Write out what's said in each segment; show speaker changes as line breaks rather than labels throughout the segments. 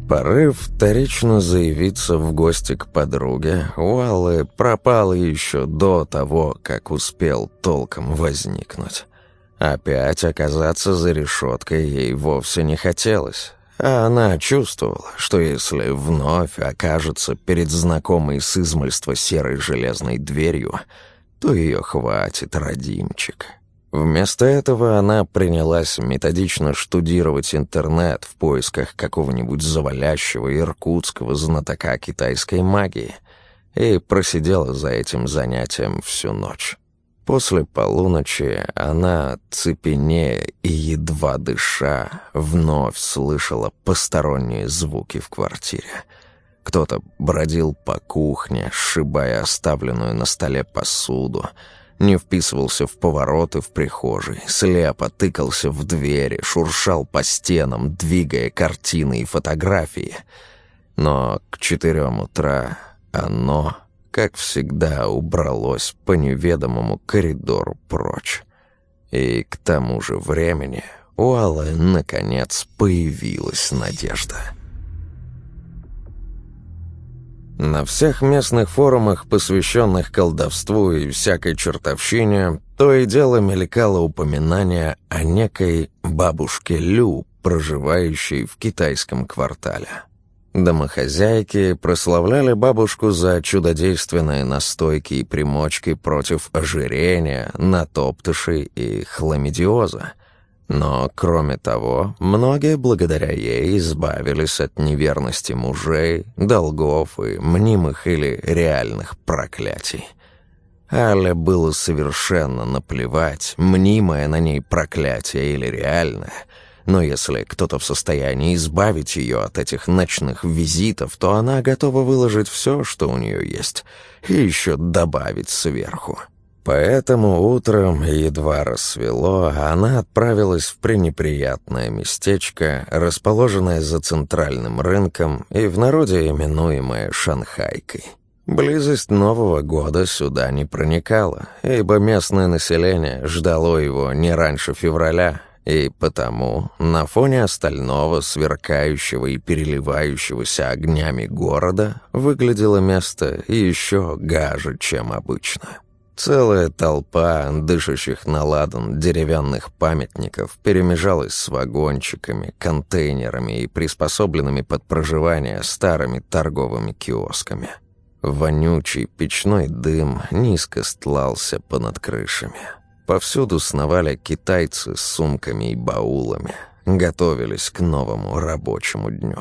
Порыв вторично заявиться в гости к подруге у Аллы пропал еще до того, как успел толком возникнуть. Опять оказаться за решеткой ей вовсе не хотелось, а она чувствовала, что если вновь окажется перед знакомой с измольства серой железной дверью, то ее хватит, родимчик. Вместо этого она принялась методично штудировать интернет в поисках какого-нибудь завалящего иркутского знатока китайской магии и просидела за этим занятием всю ночь. После полуночи она, цепенея и едва дыша, вновь слышала посторонние звуки в квартире. Кто-то бродил по кухне, сшибая оставленную на столе посуду, не вписывался в повороты в прихожей, слепо тыкался в двери, шуршал по стенам, двигая картины и фотографии. Но к 4 утра оно, как всегда, убралось по неведомому коридору прочь. И к тому же времени у Аллы, наконец, появилась надежда. На всех местных форумах, посвященных колдовству и всякой чертовщине, то и дело мелькало упоминание о некой бабушке Лю, проживающей в китайском квартале. Домохозяйки прославляли бабушку за чудодейственные настойки и примочки против ожирения, натоптышей и хламидиоза. Но, кроме того, многие благодаря ей избавились от неверности мужей, долгов и мнимых или реальных проклятий. Але было совершенно наплевать, мнимое на ней проклятие или реальное, но если кто-то в состоянии избавить ее от этих ночных визитов, то она готова выложить все, что у нее есть, и еще добавить сверху. Поэтому утром, едва рассвело, она отправилась в пренеприятное местечко, расположенное за центральным рынком и в народе именуемое Шанхайкой. Близость Нового года сюда не проникала, ибо местное население ждало его не раньше февраля, и потому на фоне остального сверкающего и переливающегося огнями города выглядело место еще гаже, чем обычно. Целая толпа дышащих на ладан деревянных памятников перемежалась с вагончиками, контейнерами и приспособленными под проживание старыми торговыми киосками. Вонючий печной дым низко стлался понад крышами. Повсюду сновали китайцы с сумками и баулами, готовились к новому рабочему дню.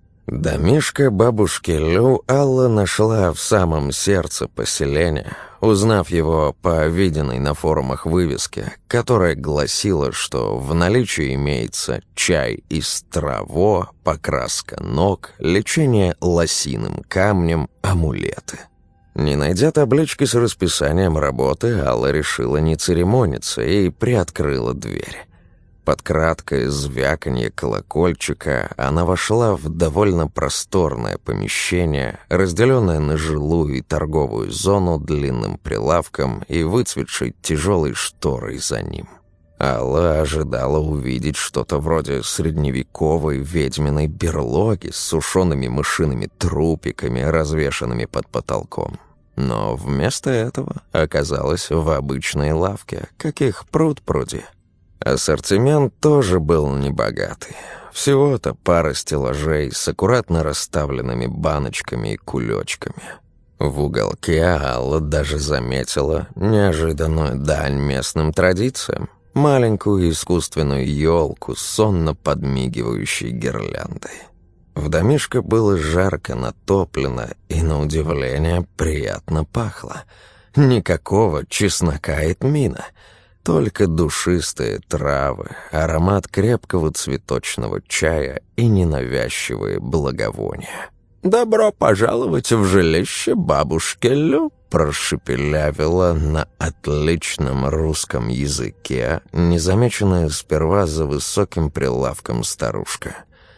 Домишко бабушки Лю Алла нашла в самом сердце поселения, узнав его по виденной на форумах вывеске, которая гласила, что в наличии имеется чай из траво, покраска ног, лечение лосиным камнем, амулеты. Не найдя таблички с расписанием работы, Алла решила не церемониться и приоткрыла дверь. Под краткое звяканье колокольчика она вошла в довольно просторное помещение, разделенное на жилую и торговую зону длинным прилавком и выцветшей тяжелой шторой за ним. Алла ожидала увидеть что-то вроде средневековой ведьминой берлоги с сушеными мышиными трупиками, развешанными под потолком. Но вместо этого оказалась в обычной лавке, каких пруд-пруди. Ассортимент тоже был небогатый. Всего-то пара стеллажей с аккуратно расставленными баночками и кулечками. В уголке Алла даже заметила неожиданную дань местным традициям. Маленькую искусственную елку с сонно подмигивающей гирляндой. В домишко было жарко натоплено и, на удивление, приятно пахло. Никакого чеснока и тмина. Только душистые травы, аромат крепкого цветочного чая и ненавязчивые благовония. «Добро пожаловать в жилище бабушки Лю», — прошепелявила на отличном русском языке, незамеченная сперва за высоким прилавком старушка.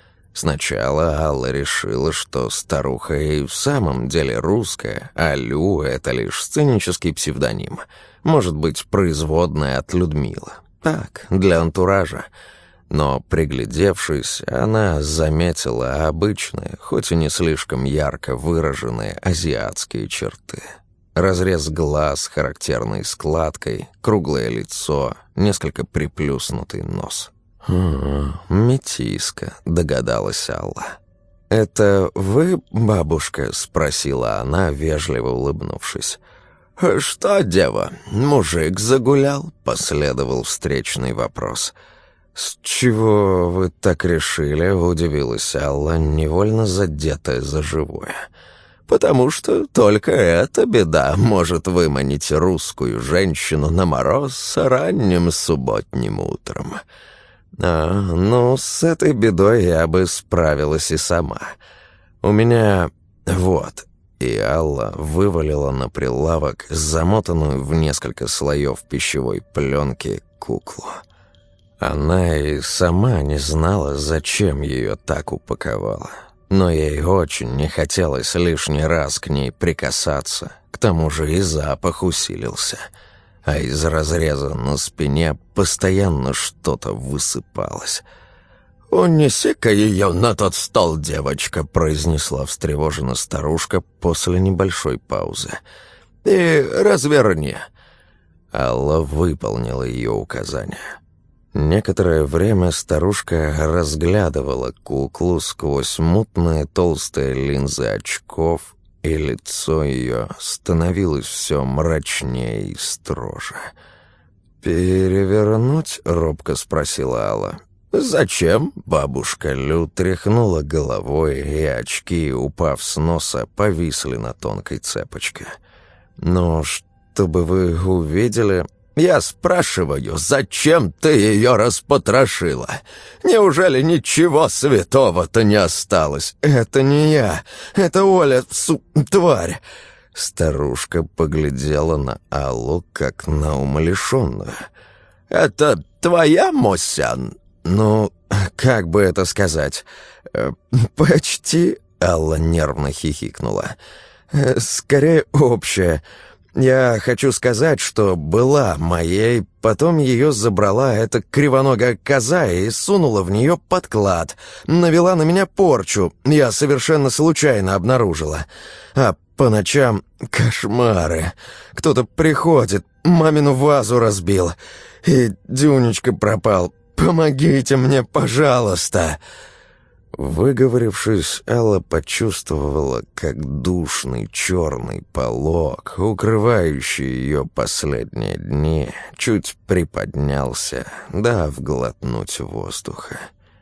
Сначала Алла решила, что старуха и в самом деле русская, а Лю — это лишь сценический псевдоним, может быть, производная от Людмила. Так, для антуража. Но, приглядевшись, она заметила обычные, хоть и не слишком ярко выраженные азиатские черты. Разрез глаз, характерной складкой, круглое лицо, несколько приплюснутый нос. «Метиска», — догадалась Алла. «Это вы, бабушка?» — спросила она, вежливо улыбнувшись. «Что, дева, мужик загулял?» — последовал встречный вопрос. «С чего вы так решили?» — удивилась Алла, невольно задетая за живое. «Потому что только эта беда может выманить русскую женщину на мороз ранним субботним утром. Ну, с этой бедой я бы справилась и сама. У меня вот...» И Алла вывалила на прилавок замотанную в несколько слоев пищевой пленки куклу. Она и сама не знала, зачем ее так упаковала. Но ей очень не хотелось лишний раз к ней прикасаться. К тому же и запах усилился. А из разреза на спине постоянно что-то высыпалось. «Унеси-ка ее на тот стол, девочка», — произнесла встревоженно старушка после небольшой паузы. «И разверни». Алла выполнила ее указание. Некоторое время старушка разглядывала куклу сквозь мутные толстые линзы очков, и лицо ее становилось все мрачнее и строже. «Перевернуть?» — робко спросила Алла. «Зачем?» — бабушка Лю тряхнула головой, и очки, упав с носа, повисли на тонкой цепочке. «Ну, чтобы вы увидели...» «Я спрашиваю, зачем ты ее распотрошила? Неужели ничего святого-то не осталось?» «Это не я, это Оля, тварь!» Старушка поглядела на Аллу, как на умалишенную. «Это твоя, Мосян?» «Ну, как бы это сказать?» «Почти...» — Алла нервно хихикнула. «Скорее общая. Я хочу сказать, что была моей, потом ее забрала эта кривоногая коза и сунула в нее подклад. Навела на меня порчу, я совершенно случайно обнаружила. А по ночам кошмары. Кто-то приходит, мамину вазу разбил, и Дюнечка пропал. Помогите мне, пожалуйста!» Выговорившись, Алла почувствовала, как душный черный полог, укрывающий ее последние дни, чуть приподнялся, дав глотнуть воздуха.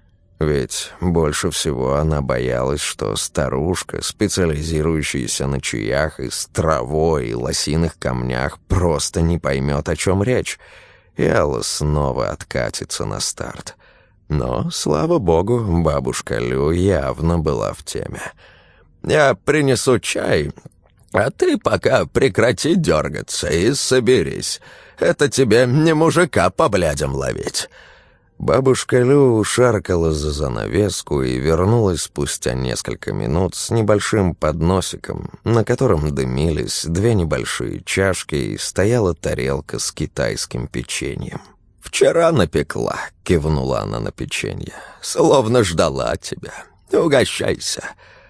Ведь больше всего она боялась, что старушка, специализирующаяся на чаях из травой и лосиных камнях, просто не поймет, о чем речь, и Алла снова откатится на старт. Но, слава богу, бабушка Лю явно была в теме. «Я принесу чай, а ты пока прекрати дергаться и соберись. Это тебе не мужика по блядям ловить». Бабушка Лю шаркала за занавеску и вернулась спустя несколько минут с небольшим подносиком, на котором дымились 2 небольшие чашки и стояла тарелка с китайским печеньем. «Вчера напекла», — кивнула она на печенье, — «словно ждала тебя. Угощайся».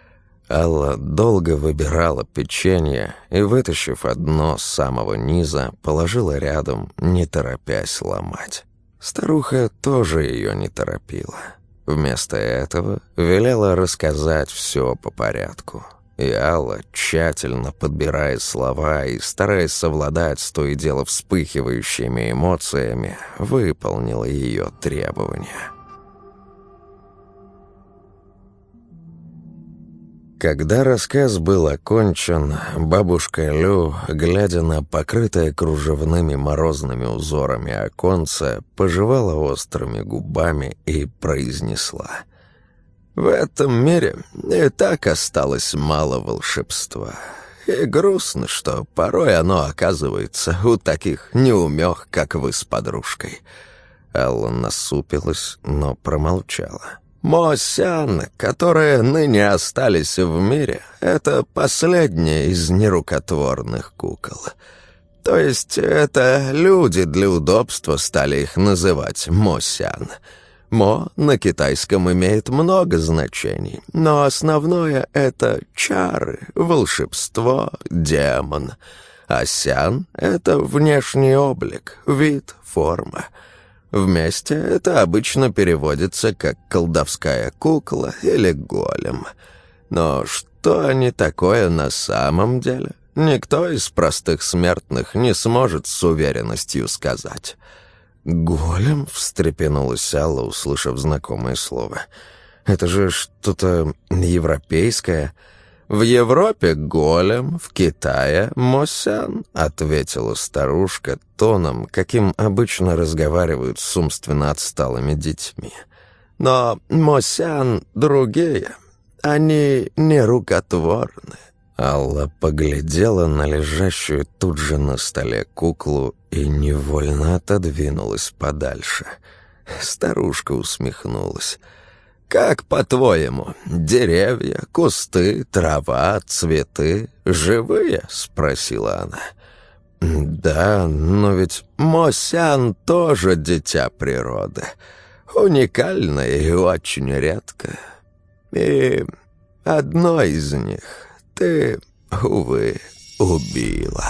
Алла долго выбирала печенье и, вытащив одно с самого низа, положила рядом, не торопясь ломать. Старуха тоже ее не торопила. Вместо этого велела рассказать все по порядку. И Алла, тщательно подбирая слова и стараясь совладать с то и дело вспыхивающими эмоциями, выполнила ее требования. Когда рассказ был окончен, бабушка Лю, глядя на покрытое кружевными морозными узорами оконце, пожевала острыми губами и произнесла: «В этом мире и так осталось мало волшебства. И грустно, что порой оно оказывается у таких неумех, как вы с подружкой». Алла насупилась, но промолчала. «Мосян, которые ныне остались в мире, это последняя из нерукотворных кукол. То есть это люди для удобства стали их называть Мосян. Мо на китайском имеет много значений, но основное — это чары, волшебство, демон. А сян — это внешний облик, вид, форма. Вместе это обычно переводится как колдовская кукла или голем. Но что они такое на самом деле, никто из простых смертных не сможет с уверенностью сказать. «Голем?» — встрепенулась Алла, услышав знакомое слово. «Это же что-то европейское». «В Европе голем, в Китае мосян», — ответила старушка тоном, каким обычно разговаривают с умственно отсталыми детьми. «Но мосян другие, они не рукотворны». Алла поглядела на лежащую тут же на столе куклу и невольно отодвинулась подальше. Старушка усмехнулась. «Как, по-твоему, деревья, кусты, трава, цветы живые?» — спросила она. «Да, но ведь мосян тоже дитя природы, уникальное и очень редкое. И одно из них ты, увы, убила».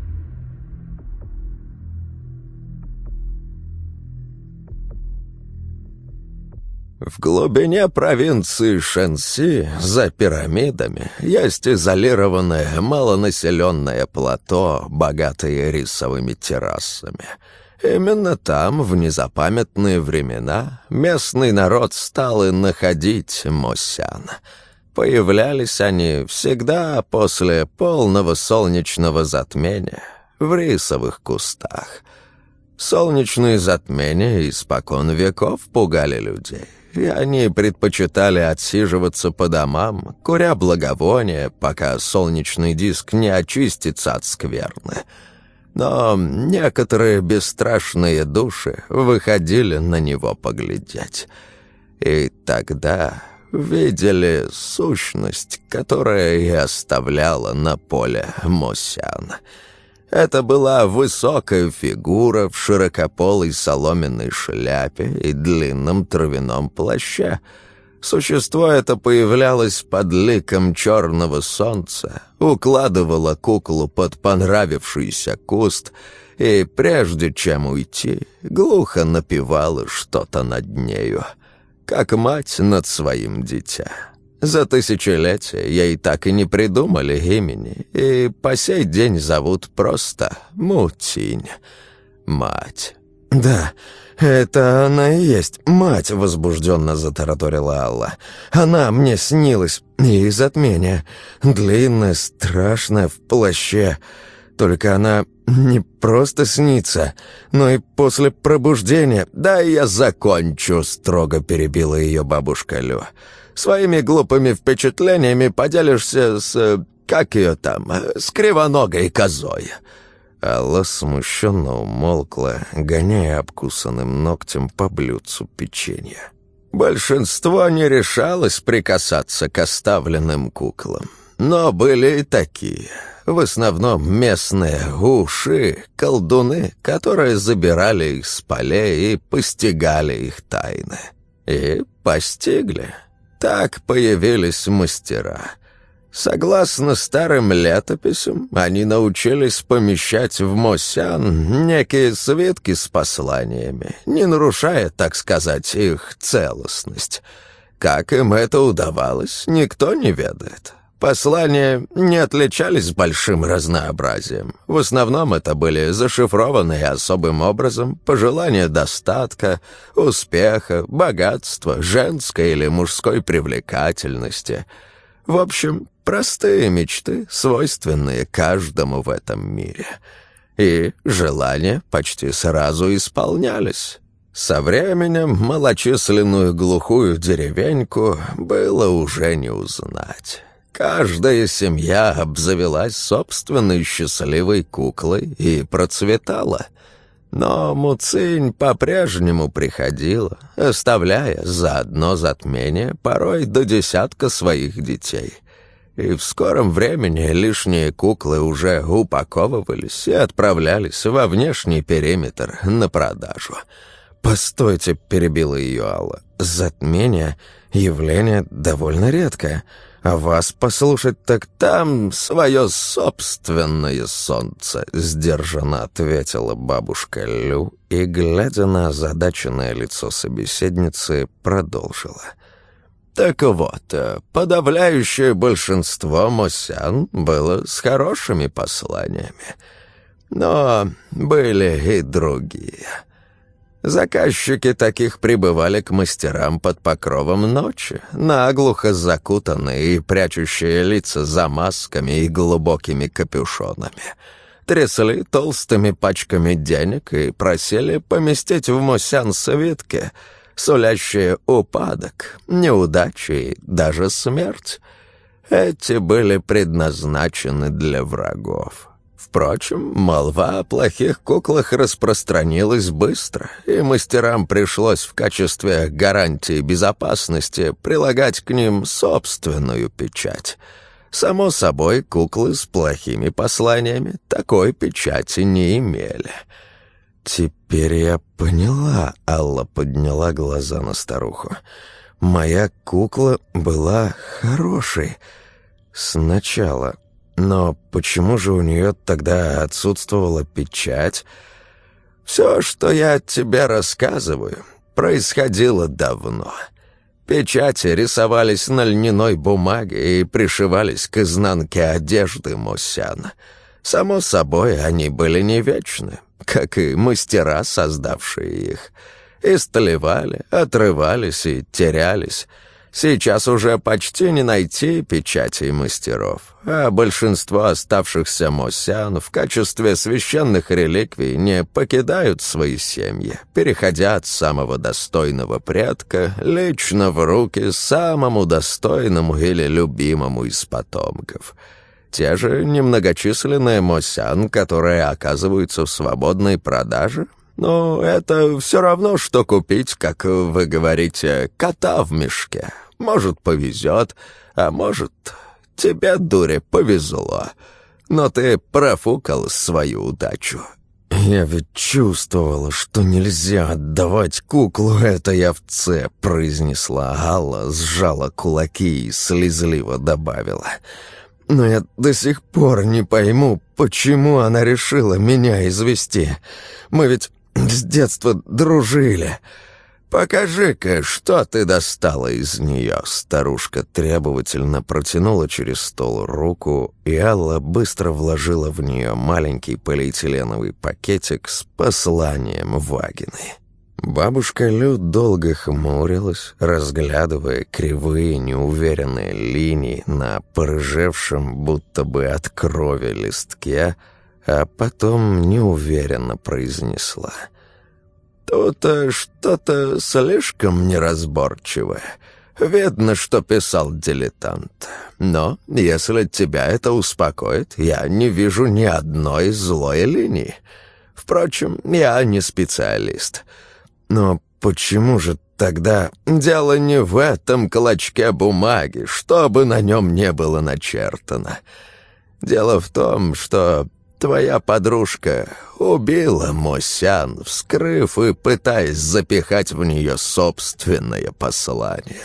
В глубине провинции Шэньси, за пирамидами, есть изолированное малонаселенное плато, богатое рисовыми террасами. Именно там, в незапамятные времена, местный народ стал и находить мосян. Появлялись они всегда после полного солнечного затмения в рисовых кустах. Солнечные затмения испокон веков пугали людей, и они предпочитали отсиживаться по домам, куря благовония, пока солнечный диск не очистится от скверны. Но некоторые бесстрашные души выходили на него поглядеть. И тогда видели сущность, которая и оставляла на поле мосян. Это была высокая фигура в широкополой соломенной шляпе и длинном травяном плаще. Существо это появлялось под ликом черного солнца, укладывало куклу под понравившийся куст и, прежде чем уйти, глухо напевало что-то над нею, как мать над своим дитя. За тысячелетия ей так и не придумали имени, и по сей день зовут просто Мутинь, мать. «Да, это она и есть, мать», — возбужденно затараторила Алла. «Она мне снилась, и затмение. Длинная, страшная, в плаще. Только она не просто снится, но и после пробуждения...» «Да я закончу», — строго перебила ее бабушка Лю. «Своими глупыми впечатлениями поделишься с... как ее там? С кривоногой козой». Алла смущенно умолкла, гоняя обкусанным ногтем по блюдцу печенья. Большинство не решалось прикасаться к оставленным куклам, но были и такие. В основном местные уши, колдуны, которые забирали их с полей и постигали их тайны. И постигли. Так появились мастера. Согласно старым летописям, они научились помещать в мосян некие свитки с посланиями, не нарушая, так сказать, их целостность. Как им это удавалось, никто не ведает. Послания не отличались большим разнообразием. В основном это были зашифрованные особым образом пожелания достатка, успеха, богатства, женской или мужской привлекательности. В общем, простые мечты, свойственные каждому в этом мире. И желания почти сразу исполнялись. Со временем малочисленную глухую деревеньку было уже не узнать. Каждая семья обзавелась собственной счастливой куклой и процветала. Но Муцинь по-прежнему приходила, оставляя за одно затмение порой до 10 своих детей. И в скором времени лишние куклы уже упаковывались и отправлялись во внешний периметр на продажу. «Постойте», — перебила ее Алла. «Затмение — явление довольно редкое. А вас послушать, так там свое собственное солнце», — сдержанно ответила бабушка Лю и, глядя на озадаченное лицо собеседницы, продолжила. «Так вот, подавляющее большинство мосян было с хорошими посланиями. Но были и другие. Заказчики таких прибывали к мастерам под покровом ночи, наглухо закутанные и прячущие лица за масками и глубокими капюшонами. Трясли толстыми пачками денег и просили поместить в мосян свитки, сулящие упадок, неудачи и даже смерть. Эти были предназначены для врагов. Впрочем, молва о плохих куклах распространилась быстро, и мастерам пришлось в качестве гарантии безопасности прилагать к ним собственную печать. Само собой, куклы с плохими посланиями такой печати не имели. «Теперь я поняла», — Алла подняла глаза на старуху. «Моя кукла была хорошей. Сначала. Но почему же у нее тогда отсутствовала печать?» «Все, что я тебе рассказываю, происходило давно. Печати рисовались на льняной бумаге и пришивались к изнанке одежды мосян. Само собой, они были не вечны, как и мастера, создавшие их. Истлевали, отрывались и терялись. Сейчас уже почти не найти печатей мастеров, а большинство оставшихся мосян в качестве священных реликвий не покидают свои семьи, переходя от самого достойного предка лично в руки самому достойному или любимому из потомков. Те же немногочисленные мосян, которые оказываются в свободной продаже, но это все равно, что купить, как вы говорите, кота в мешке. Может, повезет, а может, тебе, дуре, повезло. Но ты профукал свою удачу». «Я ведь чувствовала, что нельзя отдавать куклу этой овце», — произнесла Алла, сжала кулаки и слезливо добавила. «Но я до сих пор не пойму, почему она решила меня извести. Мы ведь с детства дружили». «Покажи-ка, что ты достала из нее». Старушка требовательно протянула через стол руку, и Алла быстро вложила в нее маленький полиэтиленовый пакетик с посланием Вагины. Бабушка Лю долго хмурилась, разглядывая кривые неуверенные линии на порыжевшем, будто бы от крови листке, а потом неуверенно произнесла: «Тут что-то слишком неразборчивое. Видно, что писал дилетант. Но, если тебя это успокоит, я не вижу ни одной злой линии. Впрочем, я не специалист. Но почему же тогда дело не в этом клочке бумаги, что бы на нем не было начертано? Дело в том, что твоя подружка убила мосян, вскрыв и пытаясь запихать в нее собственное послание.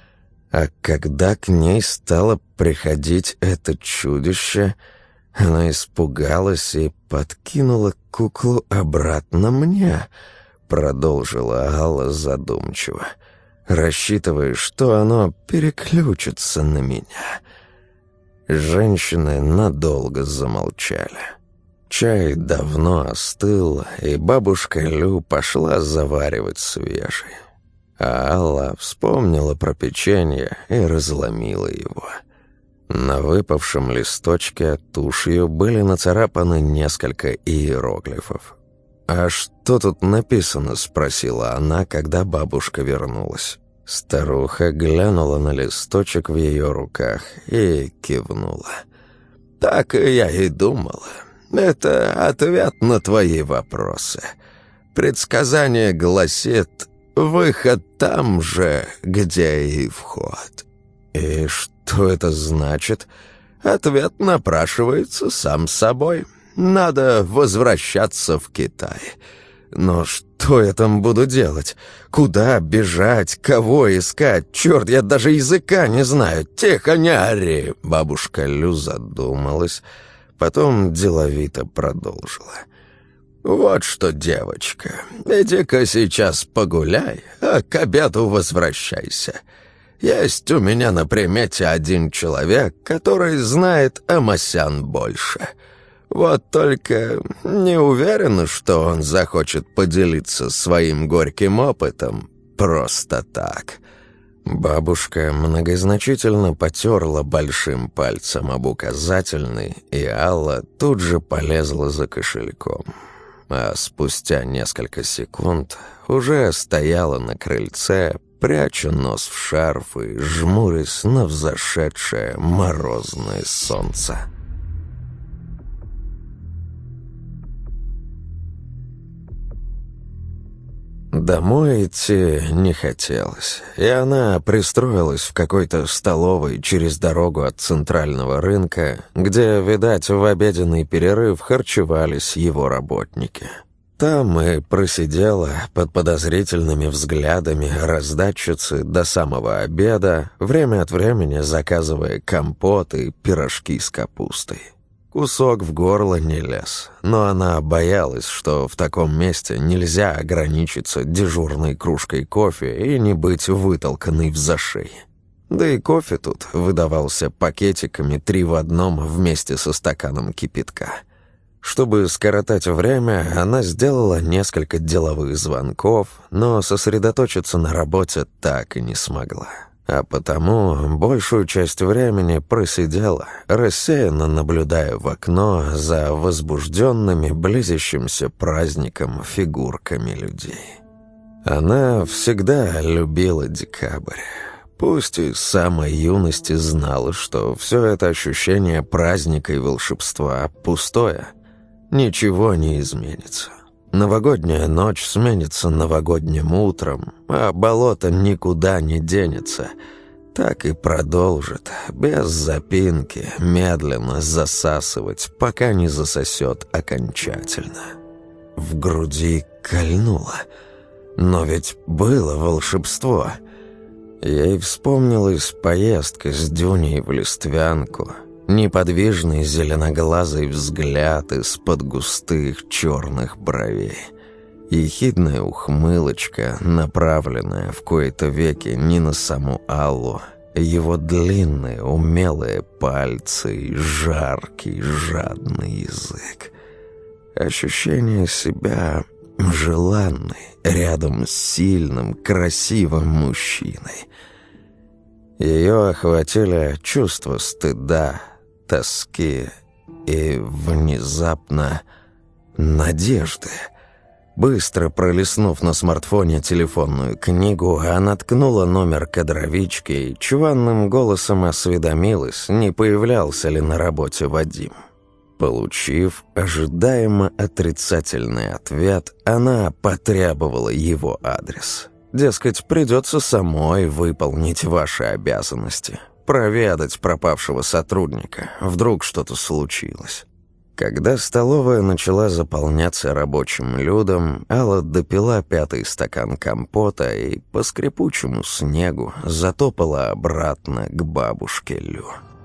А когда к ней стало приходить это чудище, она испугалась и подкинула куклу обратно мне», — продолжила Алла задумчиво, рассчитывая, что оно переключится на меня. Женщины надолго замолчали. Чай давно остыл, и бабушка Лю пошла заваривать свежий. А Алла вспомнила про печенье и разломила его. На выпавшем листочке тушью были нацарапаны несколько иероглифов. «А что тут написано?» — спросила она, когда бабушка вернулась. Старуха глянула на листочек в ее руках и кивнула. «Так я и думала. Это ответ на твои вопросы. Предсказание гласит: выход там же, где и вход». «И что это значит?» «Ответ напрашивается сам собой. Надо возвращаться в Китай. Но что я там буду делать? Куда бежать? Кого искать? Черт, я даже языка не знаю. Тихо, не ори!» Бабушка Лю задумалась, потом деловито продолжила. «Вот что, девочка, иди-ка сейчас погуляй, а к обеду возвращайся. Есть у меня на примете один человек, который знает о Масян больше. Вот только не уверен, что он захочет поделиться своим горьким опытом просто так». Бабушка многозначительно потерла большим пальцем об указательный, и Алла тут же полезла за кошельком. А спустя несколько секунд уже стояла на крыльце, пряча нос в шарф и жмурясь на взошедшее морозное солнце. Домой идти не хотелось, и она пристроилась в какой-то столовой через дорогу от центрального рынка, где, видать, в обеденный перерыв харчевались его работники. Там и просидела под подозрительными взглядами раздатчицы до самого обеда, время от времени заказывая компот и пирожки с капустой. Кусок в горло не лез, но она боялась, что в таком месте нельзя ограничиться дежурной кружкой кофе и не быть вытолканной в зашей. Да и кофе тут выдавался пакетиками 3 в 1 вместе со стаканом кипятка. Чтобы скоротать время, она сделала несколько деловых звонков, но сосредоточиться на работе так и не смогла. А потому большую часть времени просидела, рассеянно наблюдая в окно за возбужденными, близящимся праздником фигурками людей. Она всегда любила декабрь. Пусть и с самой юности знала, что все это ощущение праздника и волшебства пустое. Ничего не изменится. Новогодняя ночь сменится новогодним утром, а болото никуда не денется. Так и продолжит, без запинки, медленно засасывать, пока не засосет окончательно. В груди кольнуло. Но ведь было волшебство. Ей вспомнилась поездка с Дюней в Листвянку. Неподвижный зеленоглазый взгляд из-под густых черных бровей. Ехидная ухмылочка, направленная в кои-то веки не на саму Аллу. Его длинные умелые пальцы и жаркий жадный язык. Ощущение себя желанной рядом с сильным, красивым мужчиной. Ее охватили чувство стыда, тоски и внезапно надежды. Быстро пролистнув на смартфоне телефонную книгу, она ткнула номер кадровички и чванным голосом осведомилась, не появлялся ли на работе Вадим. Получив ожидаемо отрицательный ответ, она потребовала его адрес. Дескать, придется самой выполнить ваши обязанности, проведать пропавшего сотрудника, вдруг что-то случилось. Когда столовая начала заполняться рабочим людом, Алла допила 5-й стакан компота и по скрипучему снегу затопала обратно к бабушке Лю.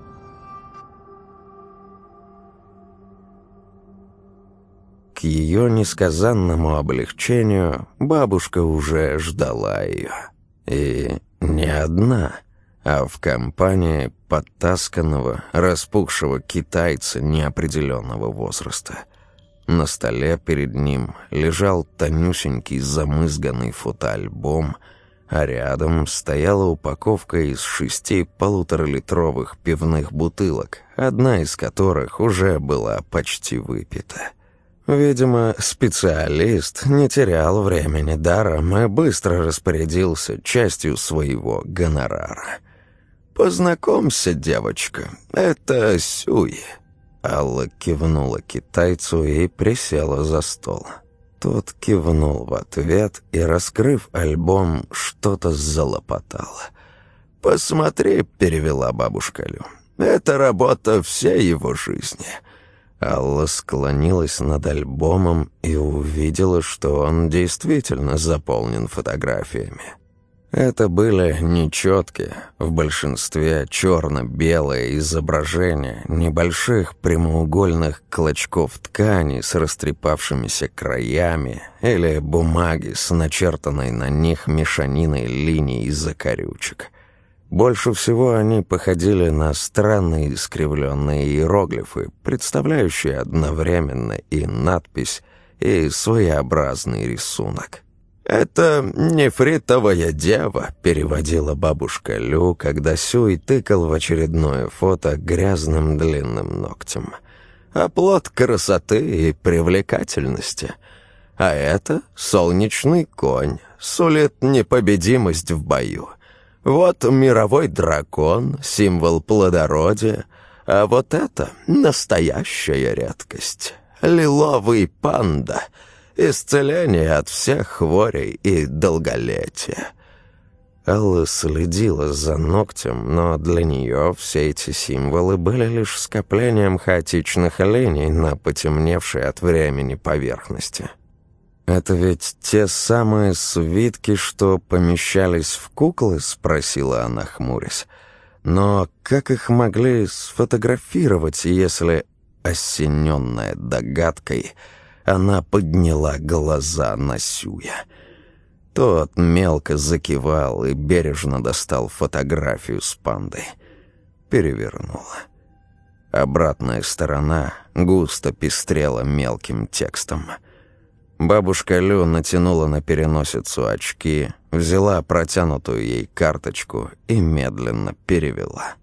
К ее несказанному облегчению бабушка уже ждала ее. И не одна, а в компании подтасканного, распухшего китайца неопределенного возраста. На столе перед ним лежал тонюсенький замызганный фотоальбом, а рядом стояла упаковка из 6 полуторалитровых пивных бутылок, одна из которых уже была почти выпита. Видимо, специалист не терял времени даром и быстро распорядился частью своего гонорара. «Познакомься, девочка, это Сюй». Алла кивнула китайцу и присела за стол. Тот кивнул в ответ и, раскрыв альбом, что-то залопотал. «Посмотри», — перевела бабушка Лю, — «это работа всей его жизни». Алла склонилась над альбомом и увидела, что он действительно заполнен фотографиями. Это были нечеткие, в большинстве черно-белые изображения небольших прямоугольных клочков ткани с растрепавшимися краями или бумаги с начертанной на них мешаниной линий и закорючек. Больше всего они походили на странные искривленные иероглифы, представляющие одновременно и надпись, и своеобразный рисунок. «Это нефритовая дева», — переводила бабушка Лю, когда Сюй тыкал в очередное фото грязным длинным ногтем. «Оплот красоты и привлекательности. А это солнечный конь, сулит непобедимость в бою. Вот мировой дракон, символ плодородия, а вот это настоящая редкость. Лиловый панда». Исцеление от всех хворей и долголетия. Алла следила за ногтем, но для нее все эти символы были лишь скоплением хаотичных линий на потемневшей от времени поверхности. «Это ведь те самые свитки, что помещались в куклы?» — спросила она, хмурясь. «Но как их могли сфотографировать, если, осененная догадкой, она подняла глаза на Сюя?» Тот мелко закивал и бережно достал фотографию с пандой. Перевернула. Обратная сторона густо пестрела мелким текстом. Бабушка Лю натянула на переносицу очки, взяла протянутую ей карточку и медленно перевела.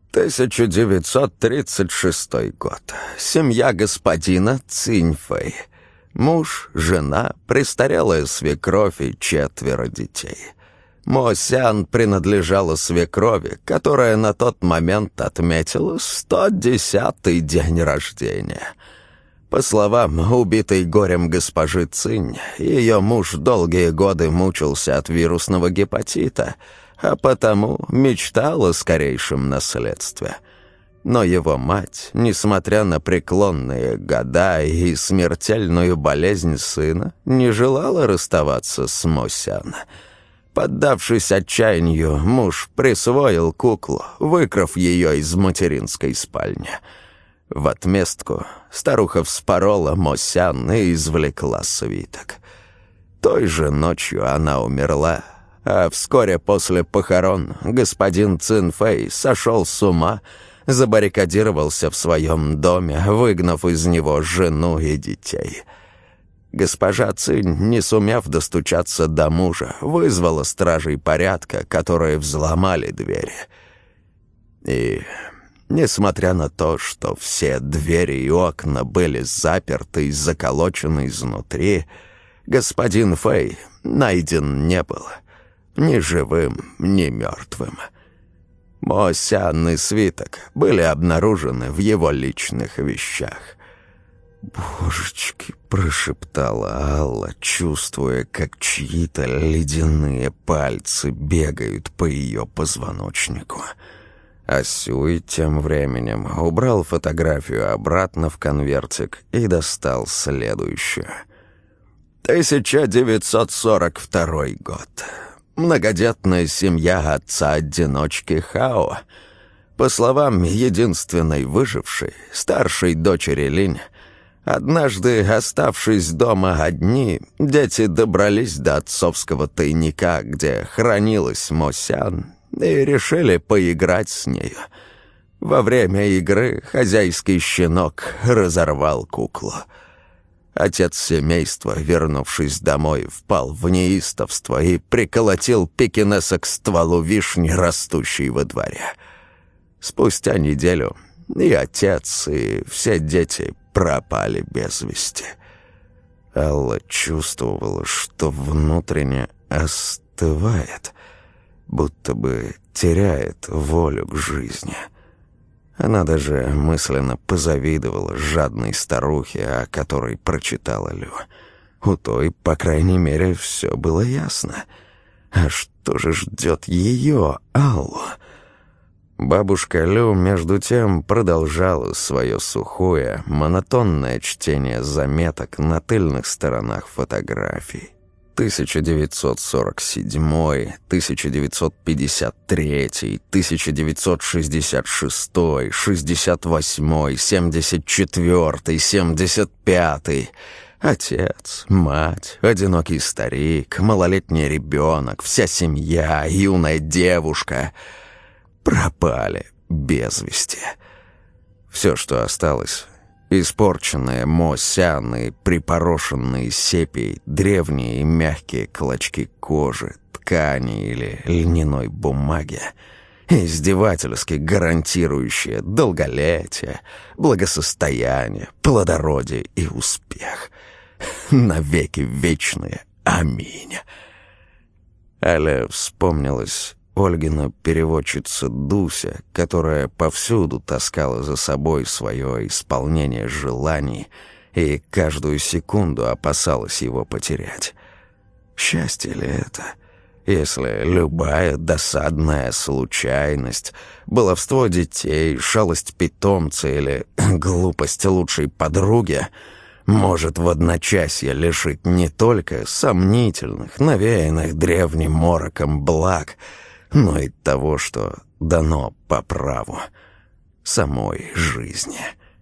1936 год. Семья господина Циньфэй. Муж, жена, престарелая свекровь и 4 детей. Мо Сян принадлежала свекрови, которая на тот момент отметила 110-й день рождения. По словам убитой горем госпожи Цинь, ее муж долгие годы мучился от вирусного гепатита, а потому мечтал о скорейшем наследстве. Но его мать, несмотря на преклонные года и смертельную болезнь сына, не желала расставаться с Мо Сян. Поддавшись отчаянию, муж присвоил куклу, выкрав ее из материнской спальни. В отместку старуха вспорола Мо Сян и извлекла свиток. Той же ночью она умерла, а вскоре после похорон господин Цинфэй сошел с ума, забаррикадировался в своем доме, выгнав из него жену и детей. Госпожа Цинь, не сумев достучаться до мужа, вызвала стражей порядка, которые взломали двери. И, несмотря на то, что все двери и окна были заперты и заколочены изнутри, господин Фэй найден не был, ни живым, ни мертвым. Мо Сян и свиток были обнаружены в его личных вещах. «Божечки!» — прошептала Алла, чувствуя, как чьи-то ледяные пальцы бегают по ее позвоночнику. А Сюй тем временем убрал фотографию обратно в конвертик и достал следующую. 1942 год. Многодетная семья отца-одиночки Хао. По словам единственной выжившей, старшей дочери Линь, однажды, оставшись дома одни, дети добрались до отцовского тайника, где хранилась Мо Сян, и решили поиграть с нею. Во время игры хозяйский щенок разорвал куклу. Отец семейства, вернувшись домой, впал в неистовство и приколотил пекинеса к стволу вишни, растущей во дворе. Спустя неделю и отец, и все дети пропали без вести. Алла чувствовала, что внутренне остывает, будто бы теряет волю к жизни. Она даже мысленно позавидовала жадной старухе, о которой прочитала Лю. У той, по крайней мере, все было ясно. А что же ждет ее, Аллу? Бабушка Лю, между тем, продолжала свое сухое, монотонное чтение заметок на тыльных сторонах фотографий. 1947, 1953, 1966, 68, 74, 75. Отец, мать, одинокий старик, малолетний ребенок, вся семья, юная девушка пропали без вести. Все, что осталось... Испорченные Мо Сян и припорошенные сепией древние и мягкие клочки кожи, ткани или льняной бумаги, издевательски гарантирующие долголетие, благосостояние, плодородие и успех. Навеки вечные. Аминь. Але вспомнилась Ольгина переводчица Дуся, которая повсюду таскала за собой свое исполнение желаний и каждую секунду опасалась его потерять. Счастье ли это, если любая досадная случайность, баловство детей, шалость питомца или глупость лучшей подруги может в одночасье лишить не только сомнительных, навеянных древним мороком благ, но и того, что дано по праву самой жизни.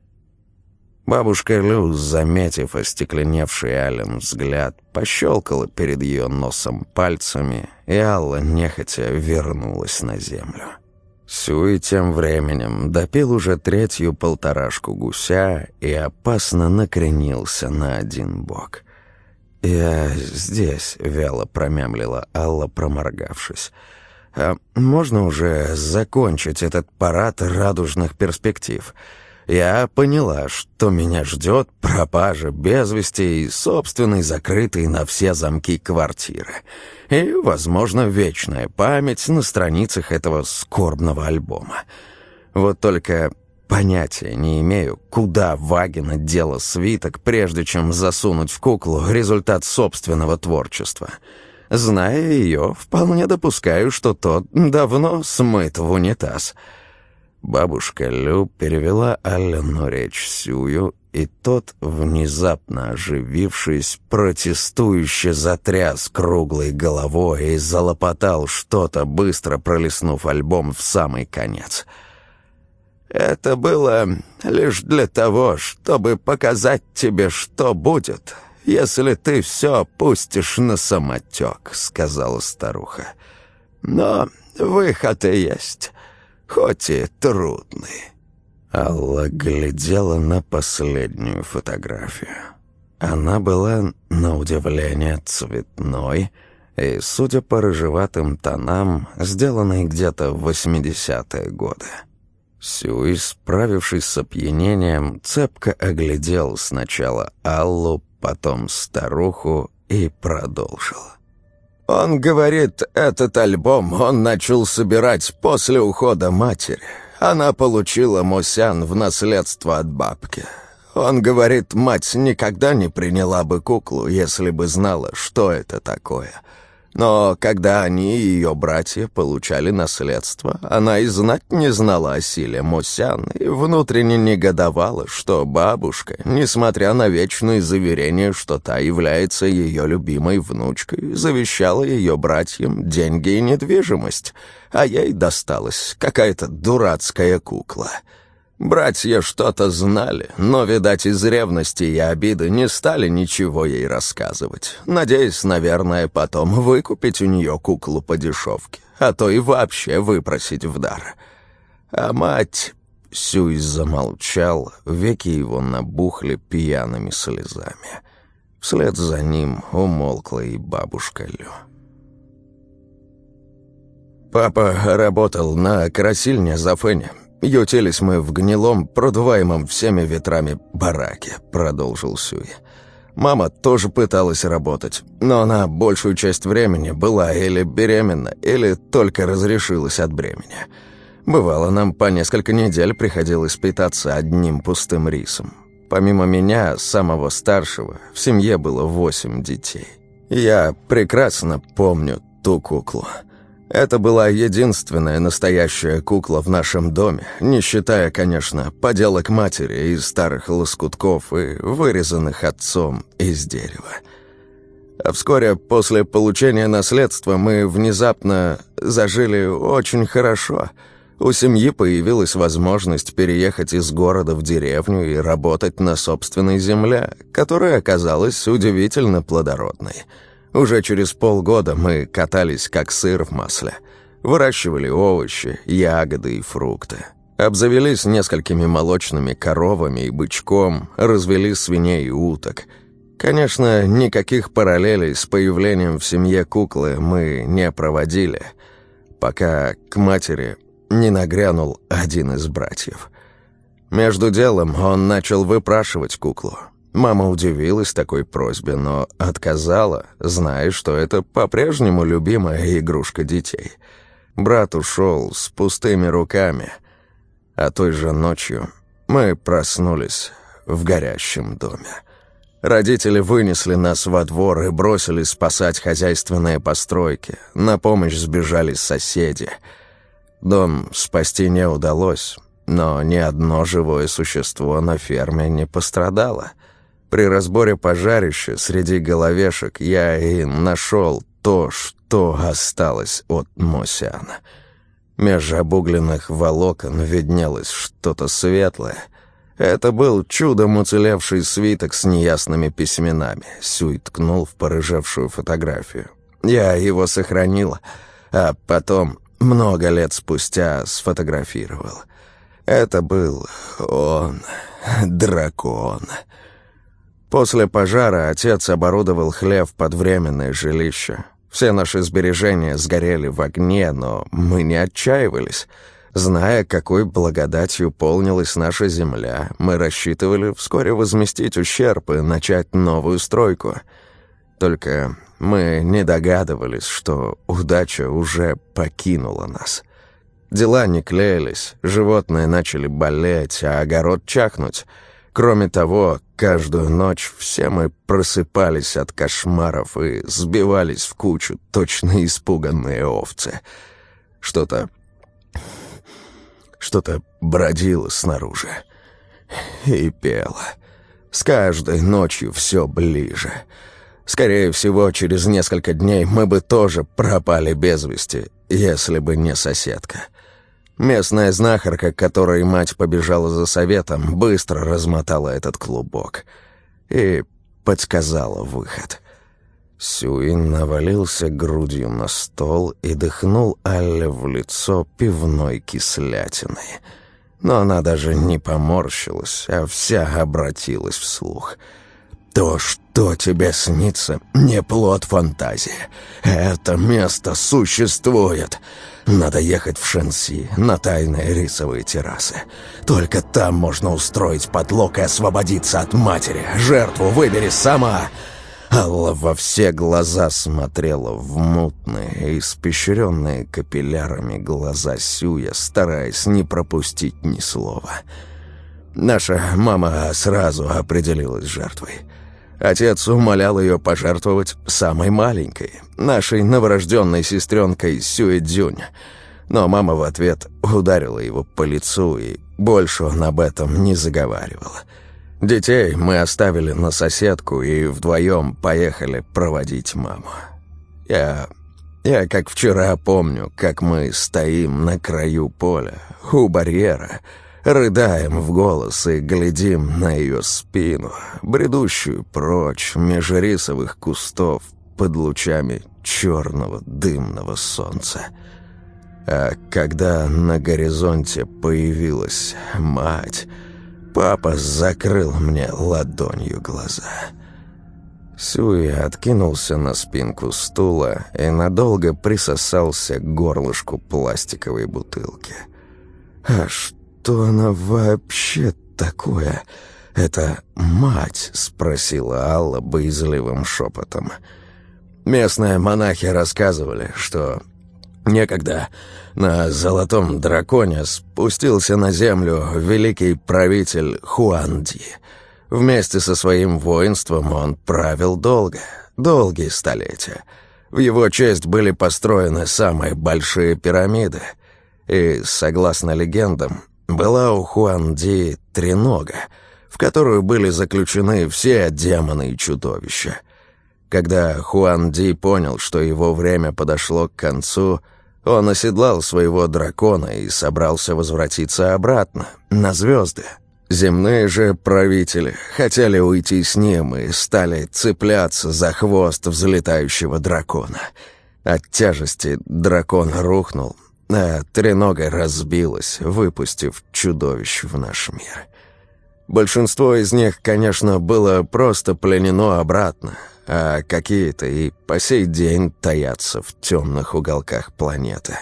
Бабушка Лю, заметив остекленевший Ален взгляд, пощелкала перед ее носом пальцами, и Алла нехотя вернулась на землю. Сюй тем временем допил уже третью полторашку гуся и опасно накренился на один бок. «Я здесь», — вяло промямлила Алла, проморгавшись. «А можно уже закончить этот парад радужных перспектив? Я поняла, что меня ждет пропажа без вести и собственной закрытой на все замки квартиры. И, возможно, вечная память на страницах этого скорбного альбома. Вот только понятия не имею, куда Вагина дела свиток, прежде чем засунуть в куклу результат собственного творчества». Зная ее, вполне допускаю, что тот давно смыт в унитаз. Бабушка Лю перевела Алену речь Сюю, и тот, внезапно оживившись, протестующе затряс круглой головой и залопотал что-то, быстро пролистнув альбом в самый конец. «Это было лишь для того, чтобы показать тебе, что будет, если ты все пустишь на самотек», — сказала старуха. «Но выход и есть, хоть и трудный». Алла глядела на последнюю фотографию. Она была, на удивление, цветной и, судя по рыжеватым тонам, сделанной где-то в 80-е годы. Сюй, справившись с опьянением, цепко оглядел сначала Аллу, потом старуху и продолжил. «Он говорит, этот альбом он начал собирать после ухода матери. Она получила Мо Сян в наследство от бабки. Он говорит, мать никогда не приняла бы куклу, если бы знала, что это такое. Но когда они и ее братья получали наследство, она и знать не знала о силе Мо Сян и внутренне негодовала, что бабушка, несмотря на вечные заверения, что та является ее любимой внучкой, завещала ее братьям деньги и недвижимость, а ей досталась какая-то дурацкая кукла. Братья что-то знали, но, видать, из ревности и обиды не стали ничего ей рассказывать, надеясь, наверное, потом выкупить у нее куклу по дешевке, а то и вообще выпросить в дар. А мать...» Сюй замолчал, веки его набухли пьяными слезами. Вслед за ним умолкла и бабушка Лю. «Папа работал на красильне за Фэня. «Ютились мы в гнилом, продуваемом всеми ветрами бараке», — продолжил Сюй. «Мама тоже пыталась работать, но она большую часть времени была или беременна, или только разрешилась от бремени. Бывало, нам по несколько недель приходилось питаться одним пустым рисом. Помимо меня, самого старшего, в семье было 8 детей. Я прекрасно помню ту куклу. Это была единственная настоящая кукла в нашем доме, не считая, конечно, поделок матери из старых лоскутков и вырезанных отцом из дерева. А вскоре после получения наследства мы внезапно зажили очень хорошо. У семьи появилась возможность переехать из города в деревню и работать на собственной земле, которая оказалась удивительно плодородной. Уже через полгода мы катались как сыр в масле. Выращивали овощи, ягоды и фрукты. Обзавелись несколькими молочными коровами и бычком, развели свиней и уток. Конечно, никаких параллелей с появлением в семье куклы мы не проводили, пока к матери не нагрянул один из братьев. Между делом он начал выпрашивать куклу. Мама удивилась такой просьбе, но отказала, зная, что это по-прежнему любимая игрушка детей. Брат ушел с пустыми руками, а той же ночью мы проснулись в горящем доме. Родители вынесли нас во двор и бросились спасать хозяйственные постройки. На помощь сбежали соседи. Дом спасти не удалось, но ни одно живое существо на ферме не пострадало. При разборе пожарища среди головешек я и нашел то, что осталось от Мосяна. Меж обугленных волокон виднелось что-то светлое. Это был чудом уцелевший свиток с неясными письменами. Сюй ткнул в порыжевшую фотографию. Я его сохранил, а потом, много лет спустя, сфотографировал. Это был он, дракон. После пожара отец оборудовал хлев под временное жилище. Все наши сбережения сгорели в огне, но мы не отчаивались. Зная, какой благодатью полнилась наша земля, мы рассчитывали вскоре возместить ущерб и начать новую стройку. Только мы не догадывались, что удача уже покинула нас. Дела не клеились, животные начали болеть, а огород чахнуть. Кроме того, каждую ночь все мы просыпались от кошмаров и сбивались в кучу, точно испуганные овцы. Что-то бродило снаружи и пело. С каждой ночью все ближе. Скорее всего, через несколько дней мы бы тоже пропали без вести, если бы не соседка. Местная знахарка, к которой мать побежала за советом, быстро размотала этот клубок и подсказала выход. Сюй навалился грудью на стол и дыхнул Алле в лицо пивной кислятиной. Но она даже не поморщилась, а вся обратилась вслух. «То, что тебе снится, не плод фантазии. Это место существует. Надо ехать в Шэньси, на тайные рисовые террасы. Только там можно устроить подлог и освободиться от матери. Жертву выбери сама». Алла во все глаза смотрела в мутные, испещренные капиллярами глаза Сюя, стараясь не пропустить ни слова. Наша мама сразу определилась жертвой. Отец умолял ее пожертвовать самой маленькой, нашей новорожденной сестренкой Сюэцзюнь. Но мама в ответ ударила его по лицу, и больше он об этом не заговаривал. Детей мы оставили на соседку и вдвоем поехали проводить маму. Я как вчера помню, как мы стоим на краю поля, у барьера, рыдаем в голос и глядим на ее спину, бредущую прочь меж рисовых кустов под лучами черного дымного солнца. А когда на горизонте появилась мать, папа закрыл мне ладонью глаза. Сюй откинулся на спинку стула и надолго присосался к горлышку пластиковой бутылки. «А что она вообще такое? Это мать?» — спросила Алла боязливым шепотом. Местные монахи рассказывали, что некогда на Золотом Драконе спустился на землю великий правитель Хуанди. Вместе со своим воинством он правил долгие столетия. В его честь были построены самые большие пирамиды. И, согласно легендам, была у Хуанди тренога, в которую были заключены все демоны и чудовища. Когда Хуанди понял, что его время подошло к концу, он оседлал своего дракона и собрался возвратиться обратно, на звезды. Земные же правители хотели уйти с ним и стали цепляться за хвост взлетающего дракона. От тяжести дракон рухнул, а тренога разбилась, выпустив чудовищ в наш мир. Большинство из них, конечно, было просто пленено обратно, а какие-то и по сей день таятся в темных уголках планеты.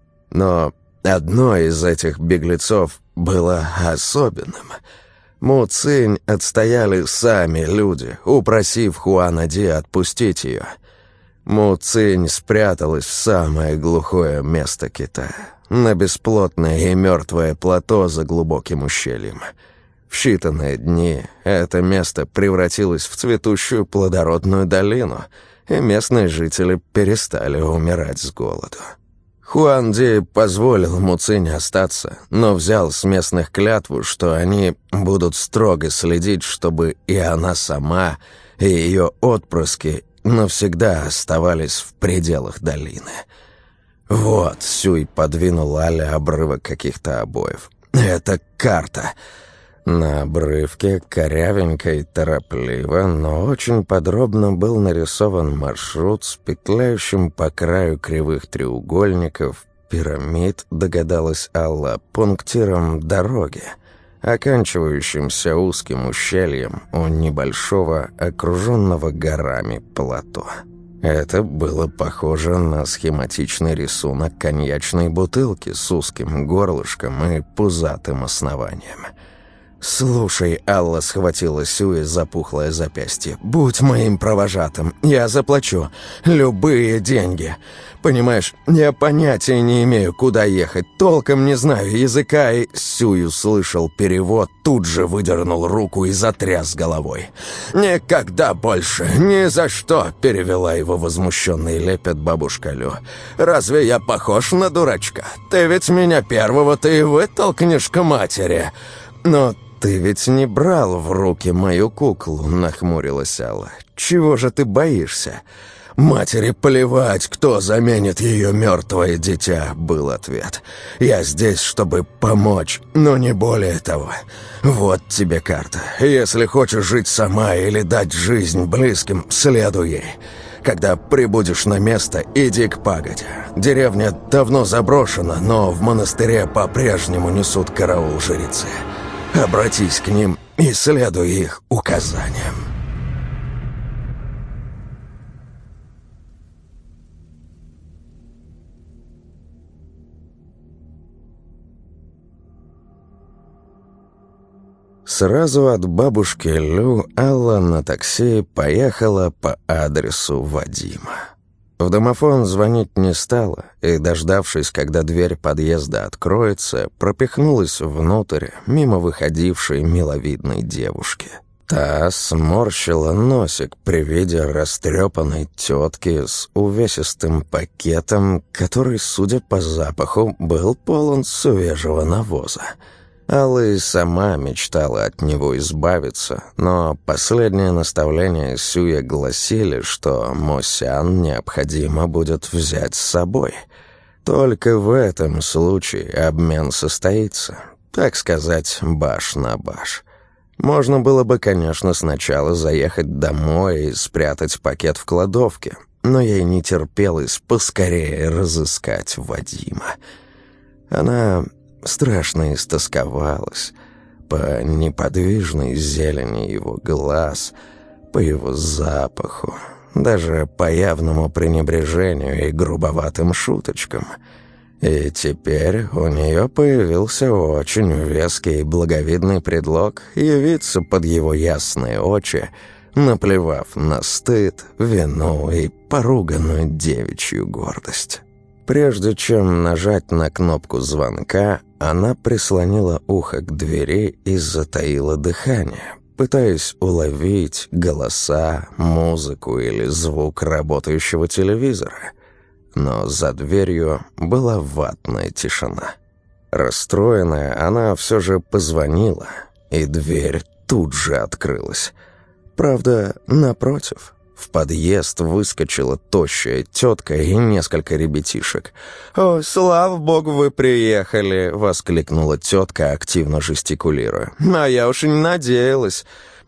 Но одно из этих беглецов было особенным. Му Цинь отстояли сами люди, упросив Хуана Ди отпустить ее. Му Цинь спряталась в самое глухое место Китая, на бесплотное и мертвое плато за глубоким ущельем. В считанные дни это место превратилось в цветущую плодородную долину, и местные жители перестали умирать с голоду. Хуан Ди позволил Му Цинь остаться, но взял с местных клятву, что они будут строго следить, чтобы и она сама, и ее отпрыски навсегда оставались в пределах долины. Вот, Сюй подвинул Але обрывок каких-то обоев. Это карта. На обрывке корявенько и торопливо, но очень подробно был нарисован маршрут с петляющим по краю кривых треугольников, пирамид, догадалась Алла, пунктиром дороги, оканчивающимся узким ущельем у небольшого, окруженного горами плато. Это было похоже на схематичный рисунок коньячной бутылки с узким горлышком и пузатым основанием. «Слушай», — Алла схватила Сюи за пухлое запястье, — «будь моим провожатым, я заплачу. Любые деньги. Понимаешь, я понятия не имею, куда ехать, толком не знаю языка, и...» Сюи услышал перевод, тут же выдернул руку и затряс головой. «Никогда больше, ни за что», — перевела его возмущенный лепет бабушка Лю. «Разве я похож на дурачка? Ты ведь меня первого-то и вытолкнешь к матери. Но ты ведь не брал в руки мою куклу», — нахмурилась Алла. «Чего же ты боишься?» «Матери плевать, кто заменит ее мертвое дитя», — был ответ. «Я здесь, чтобы помочь, но не более того. Вот тебе карта. Если хочешь жить сама или дать жизнь близким, следуй ей. Когда прибудешь на место, иди к пагоде. Деревня давно заброшена, но в монастыре по-прежнему несут караул жрецы. Обратись к ним и следуй их указаниям». Сразу от бабушки Лю Алла на такси поехала по адресу Вадима. В домофон звонить не стала, и, дождавшись, когда дверь подъезда откроется, пропихнулась внутрь, мимо выходившей миловидной девушки. Та сморщила носик при виде растрепанной тетки с увесистым пакетом, который, судя по запаху, был полон свежего навоза. Алла и сама мечтала от него избавиться, но последние наставления Сюя гласили, что Мосян необходимо будет взять с собой. Только в этом случае обмен состоится, так сказать, баш на баш. Можно было бы, конечно, сначала заехать домой и спрятать пакет в кладовке, но ей не терпелось поскорее разыскать Вадима. Она страшно истосковалась по неподвижной зелени его глаз, по его запаху, даже по явному пренебрежению и грубоватым шуточкам. И теперь у нее появился очень веский и благовидный предлог явиться под его ясные очи, наплевав на стыд, вину и поруганную девичью гордость. Прежде чем нажать на кнопку звонка, она прислонила ухо к двери и затаила дыхание, пытаясь уловить голоса, музыку или звук работающего телевизора. Но за дверью была ватная тишина. Расстроенная, она все же позвонила, и дверь тут же открылась. Правда, напротив, в подъезд выскочила тощая тетка и несколько ребятишек. «О, слава богу, вы приехали!» — воскликнула тетка, активно жестикулируя. «А я уж и не надеялась!»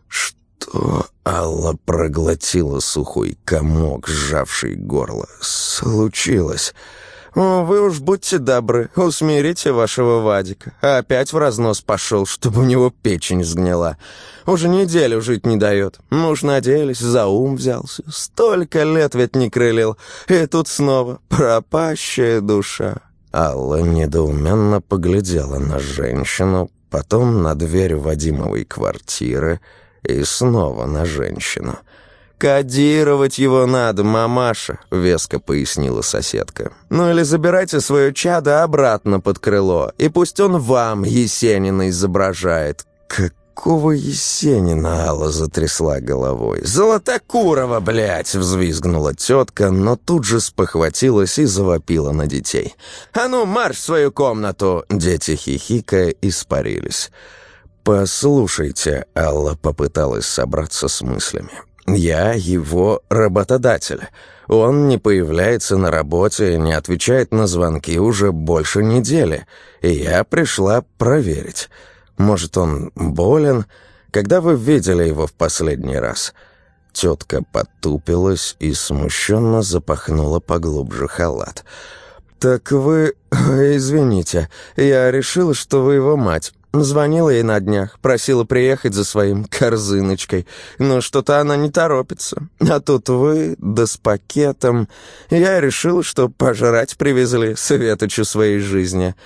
«Что?» — Алла проглотила сухой комок, сжавший горло. «Случилось?» «О, вы уж будьте добры, усмирите вашего Вадика. Опять в разнос пошел, чтобы у него печень сгнила. Уже неделю жить не дает. Муж, надеялись, за ум взялся. Столько лет ведь не крылил. И тут снова пропащая душа». Алла недоуменно поглядела на женщину, потом на дверь Вадимовой квартиры и снова на женщину. «Кодировать его надо, мамаша», — веско пояснила соседка. «Ну или забирайте свое чадо обратно под крыло, и пусть он вам Есенина изображает». «Какого Есенина?» — Алла затрясла головой. «Золотокурова, блядь!» — взвизгнула тетка, но тут же спохватилась и завопила на детей. «А ну, марш в свою комнату!» Дети, хихикая, испарились. «Послушайте», — Алла попыталась собраться с мыслями. «Я его работодатель. Он не появляется на работе, не отвечает на звонки уже больше недели, и я пришла проверить. Может, он болен? Когда вы видели его в последний раз?» Тетка потупилась и смущенно запахнула поглубже халат. «Так вы... Извините, я решила, что вы его мать. Звонила ей на днях, просила приехать за своим корзиночкой, но что-то она не торопится. А тут вы, да с пакетом. Я решила, что пожрать привезли светочу своей жизни.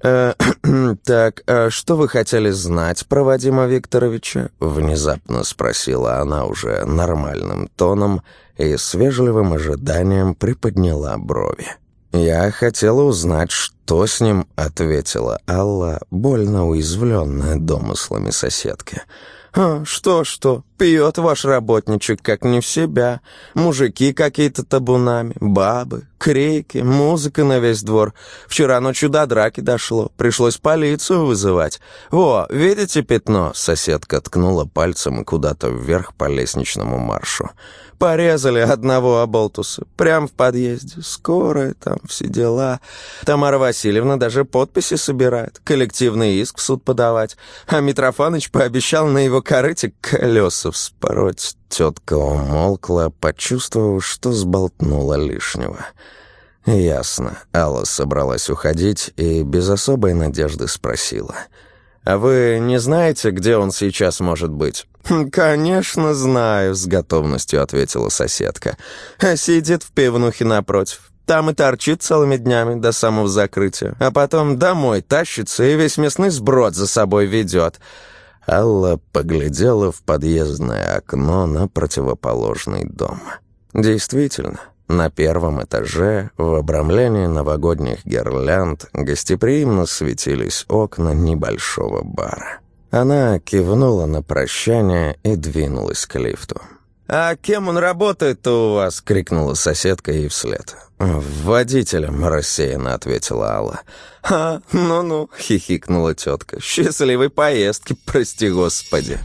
Так, а что вы хотели знать про Вадима Викторовича?» Внезапно спросила она уже нормальным тоном и с вежливым ожиданием приподняла брови. «Я хотела узнать, что с ним», — ответила Алла, больно уязвленная домыслами соседки. «А, что? Пьет ваш работничек, как не в себя. Мужики какие-то табунами, бабы, крики, музыка на весь двор. Вчера ночью до драки дошло, пришлось полицию вызывать. Во, видите пятно?» — соседка ткнула пальцем куда-то вверх по лестничному маршу. «Порезали одного оболтуса, прямо в подъезде. Скорая там, все дела. Тамара Васильевна даже подписи собирает, коллективный иск в суд подавать. А Митрофаныч пообещал на его корыте колеса вспороть». Тетка умолкла, почувствовав, что сболтнула лишнего. «Ясно». Алла собралась уходить и без особой надежды спросила. «А вы не знаете, где он сейчас может быть?» «Конечно знаю», — с готовностью ответила соседка. «Сидит в пивнухе напротив. Там и торчит целыми днями до самого закрытия. А потом домой тащится и весь мясной сброд за собой ведет». Алла поглядела в подъездное окно на противоположный дом. Действительно, на первом этаже, в обрамлении новогодних гирлянд, гостеприимно светились окна небольшого бара. Она кивнула на прощание и двинулась к лифту. «А кем он работает-то у вас?» — крикнула соседка ей вслед. «Водителем», — рассеянно ответила Алла. Ну-ну», — хихикнула тетка. «Счастливой поездки, прости господи».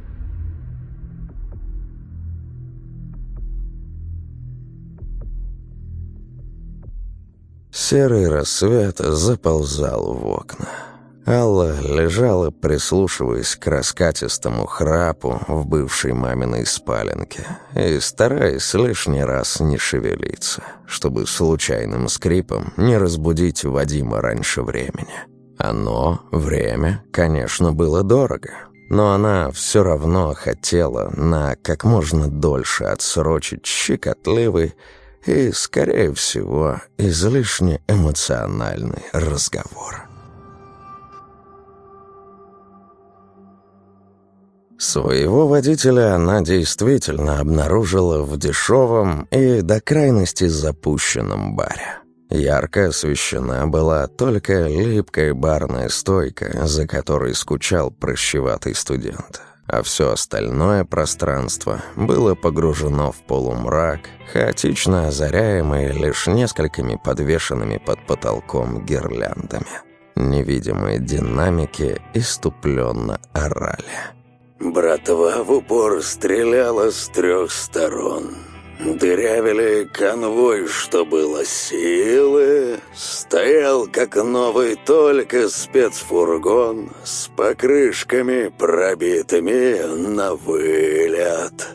Серый рассвет заползал в окна. Алла лежала, прислушиваясь к раскатистому храпу в бывшей маминой спаленке и стараясь лишний раз не шевелиться, чтобы случайным скрипом не разбудить Вадима раньше времени. Время, конечно, было дорого, но она все равно хотела на как можно дольше отсрочить щекотливый и, скорее всего, излишне эмоциональный разговор. Своего водителя она действительно обнаружила в дешевом и до крайности запущенном баре. Ярко освещена была только липкая барная стойка, за которой скучал прыщеватый студент. а все остальное пространство было погружено в полумрак, хаотично озаряемый лишь несколькими подвешенными под потолком гирляндами. Невидимые динамики иступленно орали.
Братва в упор стреляла с 3 сторон. Дырявили конвой, что было силы. Стоял, как новый, только спецфургон с покрышками пробитыми на вылет.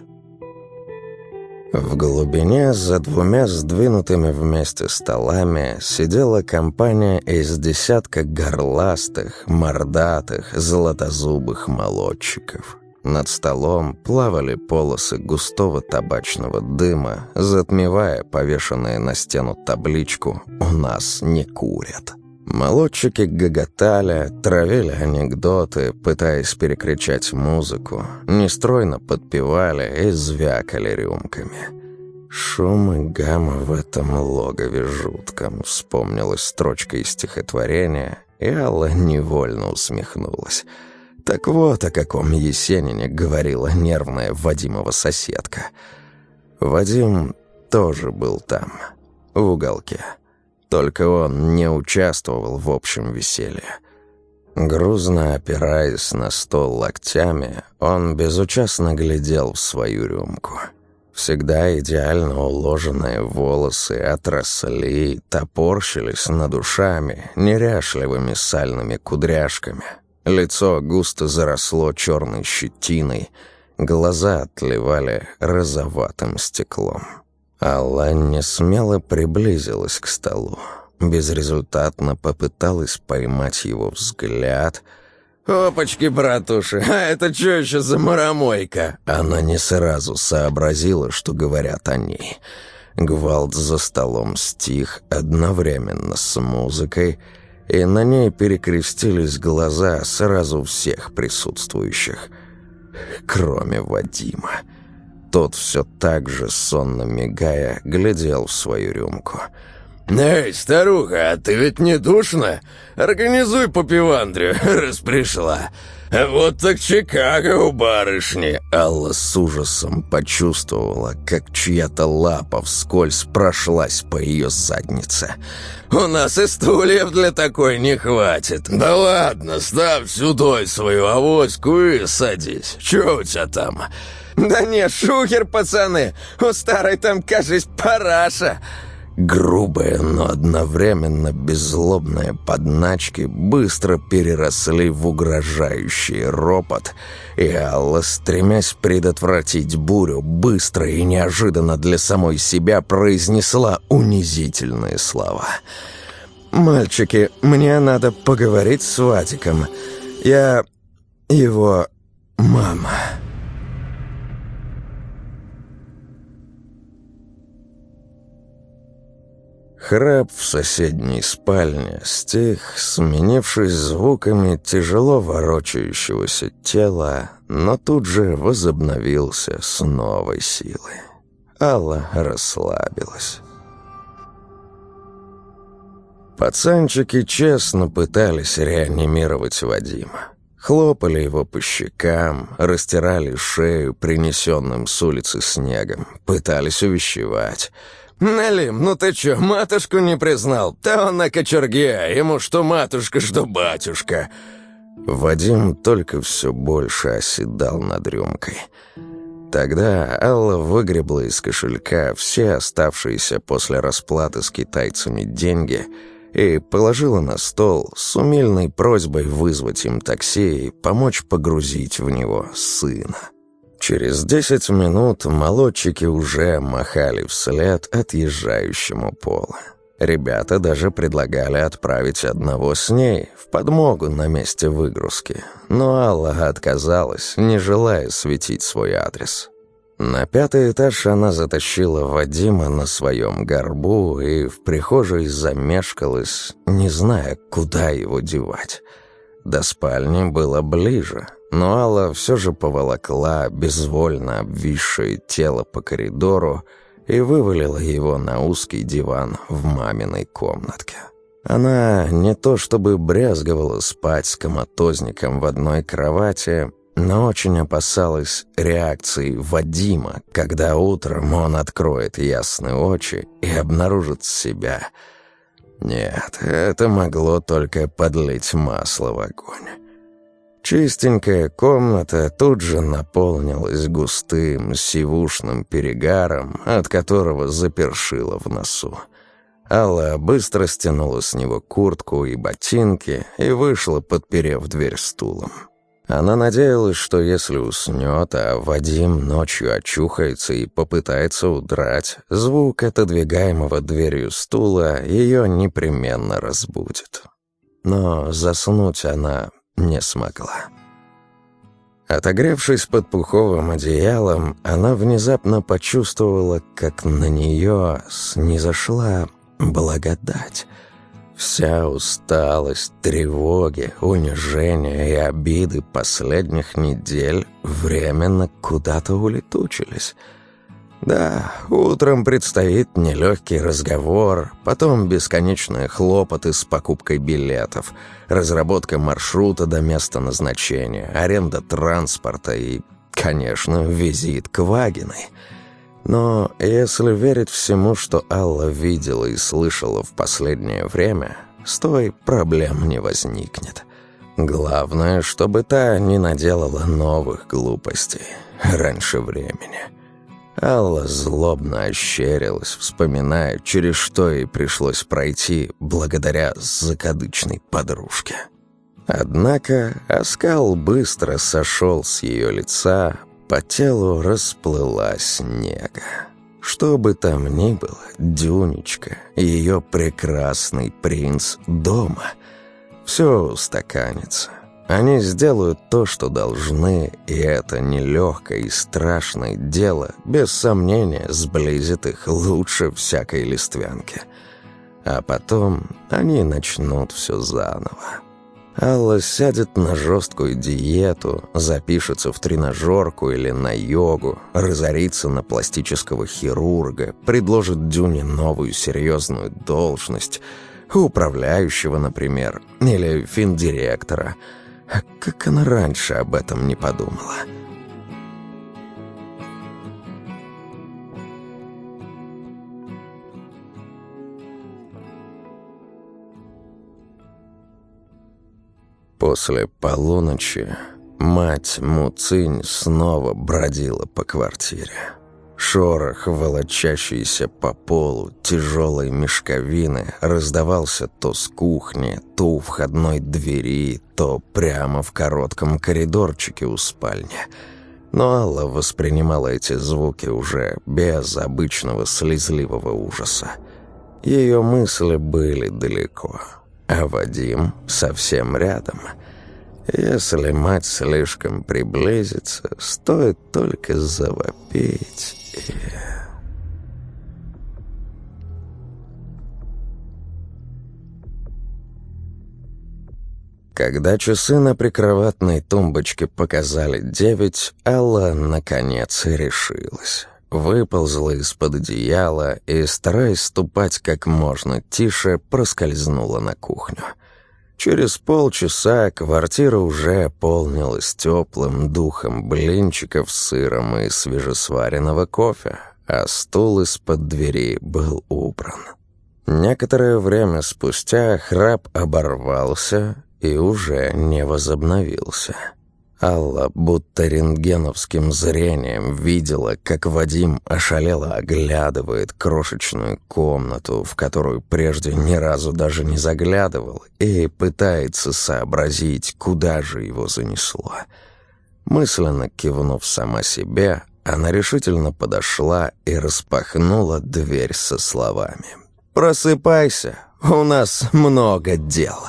В глубине за 2 сдвинутыми вместе столами сидела компания из десятка горластых, мордатых, золотозубых молодчиков. Над столом плавали полосы густого табачного дыма, затмевая повешенную на стену табличку «У нас не курят». Молодчики гоготали, травили анекдоты, пытаясь перекричать музыку, нестройно подпевали и звякали рюмками. «Шум и гамма в этом логове жутком», — вспомнилась строчка из стихотворения, и Алла невольно усмехнулась. Так вот о каком Есенине говорила нервная Вадимова соседка. Вадим тоже был там, в уголке. Только он не участвовал в общем веселье. Грузно опираясь на стол локтями, он безучастно глядел в свою рюмку. Всегда идеально уложенные волосы отросли, топорщились над ушами неряшливыми сальными кудряшками. Лицо густо заросло черной щетиной, глаза отливали розоватым стеклом. Алла несмело приблизилась к столу. Безрезультатно попыталась поймать его взгляд. «Опачки, братуши, а это что еще за марамойка?» Она не сразу сообразила, что говорят о ней. Гвалт за столом стих одновременно с музыкой, и на ней перекрестились глаза сразу всех присутствующих, кроме Вадима. Тот все так же, сонно мигая, глядел в свою рюмку.
«Эй, старуха, а ты ведь не душна? Организуй по пивандрию, раз пришла. Вот так Чикаго у барышни».
Алла с ужасом почувствовала, как чья-то лапа вскользь прошлась по ее заднице.
«У нас и стульев для такой не хватит». «Да ладно, ставь сюда свою авоську и садись. Че у тебя там?»
«Да не, шухер, пацаны! У старой там, кажись, параша!»
Грубые, но одновременно беззлобные подначки быстро переросли в угрожающий ропот, и Алла, стремясь предотвратить бурю, быстро и неожиданно для самой себя произнесла унизительные слова.
«Мальчики, мне надо поговорить с Вадиком. Я его мама».
Храп в соседней спальне стих, сменившись звуками тяжело ворочающегося тела, но тут же возобновился с новой силой. Алла расслабилась. Пацанчики честно пытались реанимировать Вадима. Хлопали его по щекам, растирали шею принесенным с улицы снегом, пытались увещевать.
«Налим, ну ты чё, матушку не признал? Да он на кочерге, ему что матушка, что батюшка».
Вадим только все больше оседал над рюмкой. Тогда Алла выгребла из кошелька все оставшиеся после расплаты с китайцами деньги и положила на стол с умильной просьбой вызвать им такси и помочь погрузить в него сына. Через 10 минут молодчики уже махали вслед отъезжающему Полу. Ребята даже предлагали отправить одного с ней в подмогу на месте выгрузки, но Алла отказалась, не желая светить свой адрес. На 5-й этаж она затащила Вадима на своем горбу и в прихожей замешкалась, не зная, куда его девать. До спальни было ближе, но Алла все же поволокла безвольно обвисшее тело по коридору и вывалила его на узкий диван в маминой комнатке. Она не то чтобы брезговала спать с коматозником в одной кровати, но очень опасалась реакции Вадима, когда утром он откроет ясные очи и обнаружит себя. Нет, это могло только подлить масло в огонь. Чистенькая комната тут же наполнилась густым сивушным перегаром, от которого запершило в носу. Алла быстро стянула с него куртку и ботинки и вышла, подперев дверь стулом. Она надеялась, что если уснет, а Вадим ночью очухается и попытается удрать, звук отодвигаемого дверью стула ее непременно разбудит. Но заснуть она не смогла. Отогревшись под пуховым одеялом, она внезапно почувствовала, как на нее снизошла благодать. Вся усталость, тревоги, унижения и обиды последних недель временно куда-то улетучились. Да, утром предстоит нелегкий разговор, потом бесконечные хлопоты с покупкой билетов, разработка маршрута до места назначения, аренда транспорта и, конечно, визит к Вагиной. Но если верить всему, что Алла видела и слышала в последнее время, с той проблем не возникнет. Главное, чтобы та не наделала новых глупостей раньше времени. Алла злобно ощерилась, вспоминая, через что ей пришлось пройти благодаря закадычной подружке. Однако оскал быстро сошел с ее лица, по телу расплылась нега. Что бы там ни было, Дюнечка и ее прекрасный принц дома. Все устаканится. Они сделают то, что должны, и это нелегкое и страшное дело, без сомнения, сблизит их лучше всякой листвянки. А потом они начнут все заново. Алла сядет на жесткую диету, запишется в тренажерку или на йогу, разорится на пластического хирурга, предложит Дюне новую серьезную должность, управляющего, например, или финдиректора. А как она раньше об этом не подумала? После полуночи мать Муцинь снова бродила по квартире. Шорох, волочащийся по полу тяжелой мешковины, раздавался то с кухни, то у входной двери, то прямо в коротком коридорчике у спальни. Но Алла воспринимала эти звуки уже без обычного слезливого ужаса. Ее мысли были далеко, а Вадим совсем рядом. Если мать слишком приблизится, стоит только завопить и... Когда часы на прикроватной тумбочке показали 9, Алла наконец решилась. Выползла из-под одеяла и, стараясь ступать как можно тише, проскользнула на кухню. Через полчаса квартира уже полнилась теплым духом блинчиков с сыром и свежесваренного кофе, а стул из-под двери был убран. Некоторое время спустя храп оборвался и уже не возобновился. Алла будто рентгеновским зрением видела, как Вадим ошалело оглядывает крошечную комнату, в которую прежде ни разу даже не заглядывал, и пытается сообразить, куда же его занесло. Мысленно кивнув сама себе, она решительно подошла и распахнула дверь со словами: «Просыпайся, у нас много дел».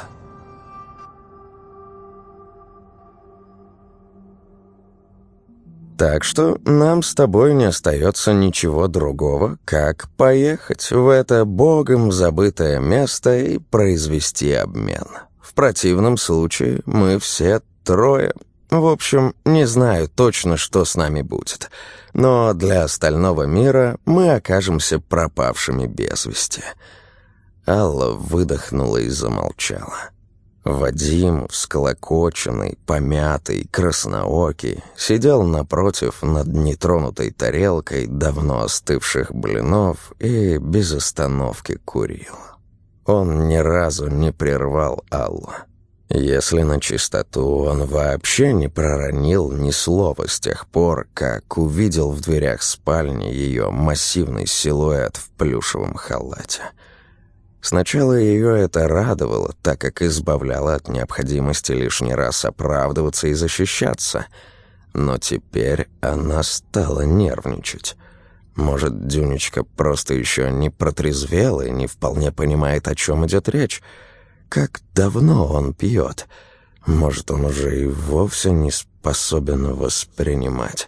Так что нам с тобой не остается ничего другого, как поехать в это богом забытое место и произвести обмен. В противном случае мы все трое. В общем, не знаю точно, что с нами будет. Но для остального мира мы окажемся пропавшими без вести. Алла выдохнула и замолчала. Вадим, всколокоченный, помятый, красноокий, сидел напротив над нетронутой тарелкой давно остывших блинов и без остановки курил. Он ни разу не прервал Аллу. Если на чистоту, он вообще не проронил ни слова с тех пор, как увидел в дверях спальни ее массивный силуэт в плюшевом халате. Сначала ее это радовало, так как избавляло от необходимости лишний раз оправдываться и защищаться. Но теперь она стала нервничать. Может, Дюнечка просто еще не протрезвела и не вполне понимает, о чем идет речь. Как давно он пьет? Может, он уже и вовсе не способен воспринимать.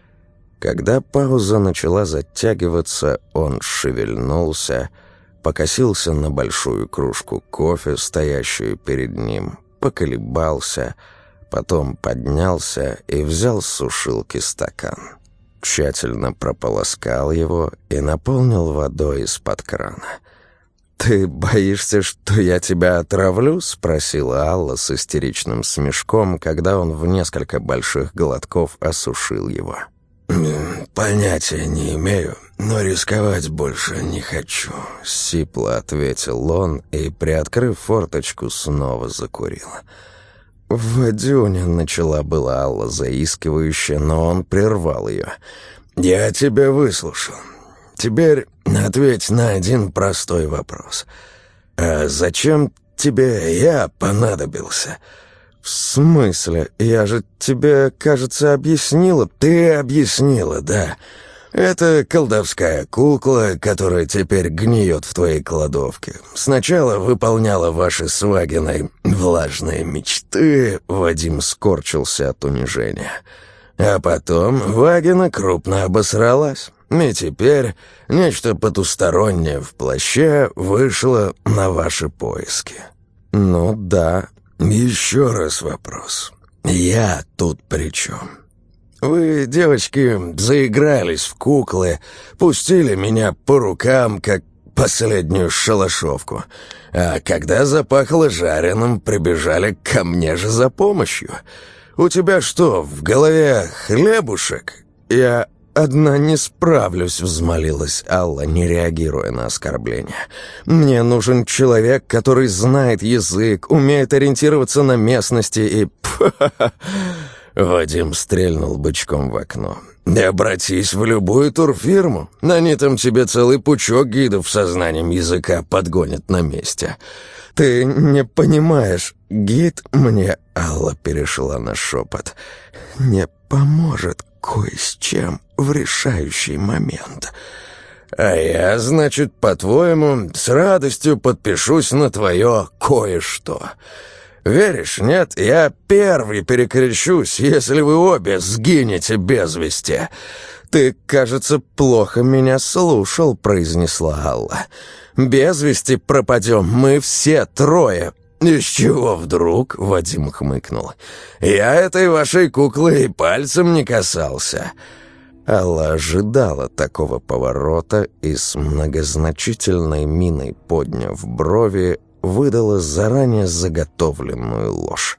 Когда пауза начала затягиваться, он шевельнулся, покосился на большую кружку кофе, стоящую перед ним, поколебался, потом поднялся и взял с сушилки стакан. Тщательно прополоскал его и наполнил водой из-под крана. «Ты боишься, что я тебя отравлю?» — спросила Алла с истеричным смешком, когда он в несколько больших глотков осушил его.
«Понятия не имею, но рисковать больше не хочу», —
сипло ответил он и, приоткрыв форточку, снова закурил. «Вадюня», — начала была Алла заискивающе, но он прервал ее.
«Я тебя выслушал. Теперь ответь на один простой вопрос. А зачем тебе я понадобился?»
«В смысле? Я же тебе, кажется, объяснила».
«Ты объяснила, да. Это колдовская кукла, которая теперь гниет в твоей кладовке. Сначала выполняла ваши с Вагиной влажные мечты», — Вадим скорчился от унижения. «А потом Вагина крупно обосралась. И теперь нечто потустороннее в плаще вышло на ваши поиски».
«Ну да».
«Еще раз вопрос. Я тут при чем? Вы, девочки, заигрались в куклы, пустили меня по рукам, как последнюю шалашовку, а когда запахло жареным, прибежали ко мне же за помощью. У тебя что, в голове хлебушек?»
«Я одна не справлюсь», — взмолилась Алла, не реагируя на оскорбление. «Мне нужен человек, который знает язык, умеет ориентироваться на местности и...»
Вадим стрельнул бычком в окно. «Обратись в любую турфирму. Они там тебе целый пучок гидов со знанием языка подгонят на месте».
«Ты не понимаешь, гид мне...» — Алла перешла на шепот. «Не поможет кое с чем в решающий момент».
«А я, значит, по-твоему, с радостью подпишусь на твое кое-что. Веришь, нет? Я первый перекрещусь, если вы обе сгинете без вести».
«Ты, кажется, плохо меня слушал», — произнесла Алла. «Без вести пропадем мы все трое».
«Из чего вдруг?» — Вадим хмыкнул. «Я этой вашей куклы и пальцем не касался».
Алла ожидала такого поворота и с многозначительной миной, подняв брови, выдала заранее заготовленную ложь.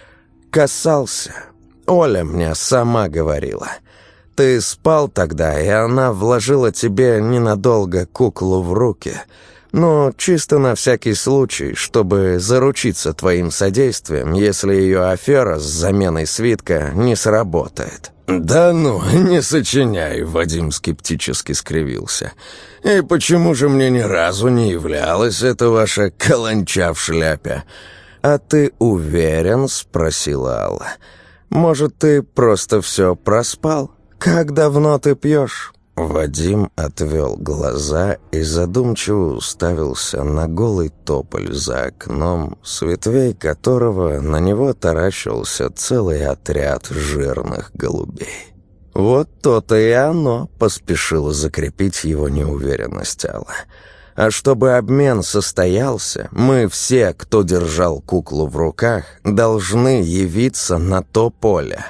«Касался. Оля мне сама говорила. Ты спал тогда, и она вложила тебе ненадолго куклу в руки. Но чисто на всякий случай, чтобы заручиться твоим содействием, если ее афера с заменой свитка не сработает».
«Да ну, не сочиняй», — Вадим скептически скривился. «И почему же мне ни разу не являлась эта ваша каланча в шляпе?»
«А ты уверен?» — спросила Алла. «Может, ты просто все проспал? Как давно ты пьешь?» Вадим отвел глаза и задумчиво уставился на голый тополь за окном, с ветвей которого на него таращился целый отряд жирных голубей. «Вот то-то и оно», — поспешила закрепить его неуверенность Алла. «А чтобы обмен состоялся, мы все, кто держал куклу в руках, должны явиться на то поле».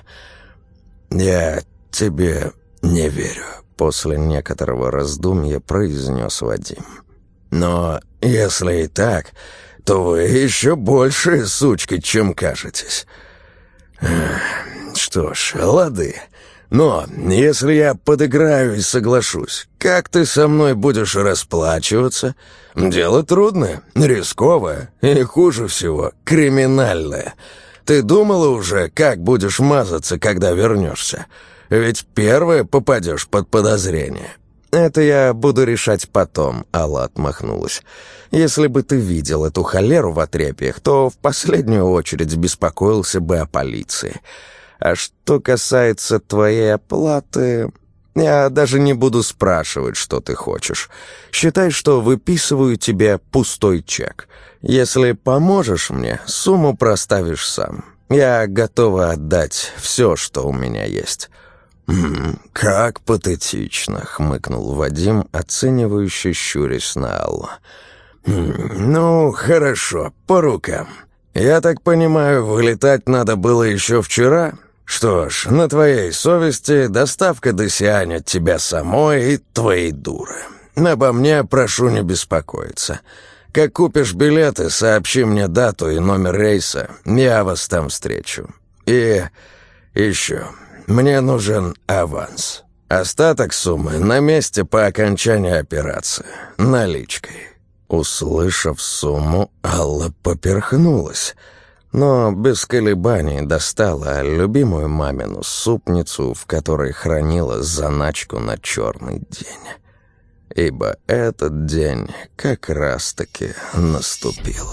«Я тебе не верю», —
после некоторого раздумья произнес Вадим.
«Но если и так, то вы еще большие сучки, чем кажетесь. Что ж, лады. Но если я подыграю и соглашусь, как ты со мной будешь расплачиваться? Дело трудное, рисковое и, хуже всего, криминальное. Ты думала уже, как будешь мазаться, когда вернешься? Ведь первое попадешь под подозрение».
«Это я буду решать потом», — Алла отмахнулась. «Если бы ты видел эту холеру в отрепьях, то в последнюю очередь беспокоился бы о полиции. А что касается твоей оплаты, я даже не буду спрашивать, что ты хочешь. Считай, что выписываю тебе пустой чек. Если поможешь мне, сумму проставишь сам. Я готова отдать все, что у меня есть».
«Как патетично», — хмыкнул Вадим, оценивающе щурясь на Аллу. «Ну, хорошо, по рукам. Я так понимаю, вылетать надо было еще вчера? Что ж, на твоей совести доставка до Сиань от тебя самой и твоей дуры. Обо мне прошу не беспокоиться. Как купишь билеты, сообщи мне дату и номер рейса, я вас там встречу. И еще... Мне нужен аванс. Остаток суммы на месте по окончании операции. Наличкой».
Услышав сумму, Алла поперхнулась, но без колебаний достала любимую мамину супницу, в которой хранила заначку на черный день. Ибо этот день как раз-таки наступил.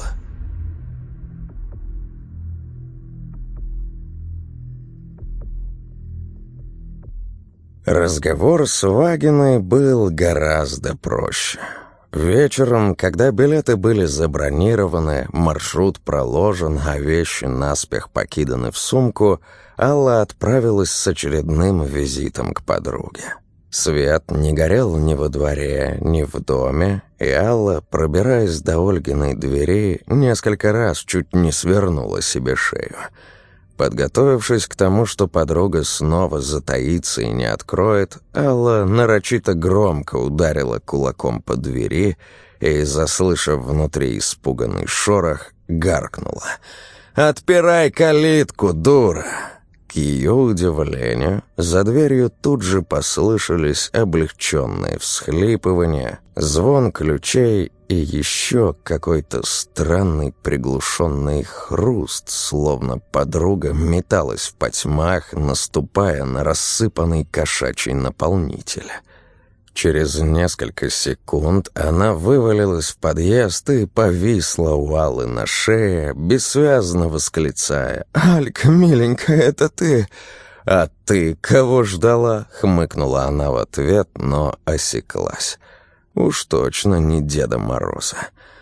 Разговор с Вагиной был гораздо проще. Вечером, когда билеты были забронированы, маршрут проложен, а вещи наспех покиданы в сумку, Алла отправилась с очередным визитом к подруге. Свет не горел ни во дворе, ни в доме, и Алла, пробираясь до Ольгиной двери, несколько раз чуть не свернула себе шею. Подготовившись к тому, что подруга снова затаится и не откроет, Алла нарочито громко ударила кулаком по двери и, заслышав внутри испуганный шорох, гаркнула: «Отпирай калитку, дура!» К ее удивлению, за дверью тут же послышались облегченные всхлипывания, звон ключей и еще какой-то странный приглушенный хруст, словно подруга металась в потьмах, наступая на рассыпанный кошачий наполнитель. Через несколько секунд она вывалилась в подъезд и повисла у Аллы на шее, бессвязно восклицая: «Алька, миленькая, это ты!» «А ты кого ждала?» — хмыкнула она в ответ, но осеклась. Уж точно не Деда Мороза.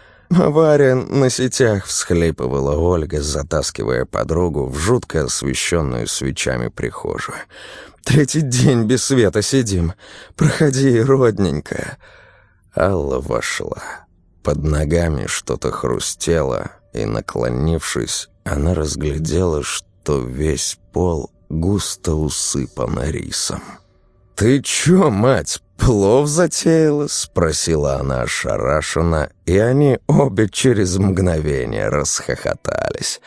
«Авария на сетях», — всхлипывала Ольга, затаскивая подругу в жутко освещенную свечами прихожую. «Третий день без света сидим. Проходи, родненькая». Алла вошла. Под ногами что-то хрустело, и, наклонившись, она разглядела, что весь пол густо усыпан рисом. «Ты чё, мать, плов затеяла?» — спросила она ошарашенно, и они обе через мгновение расхохотались.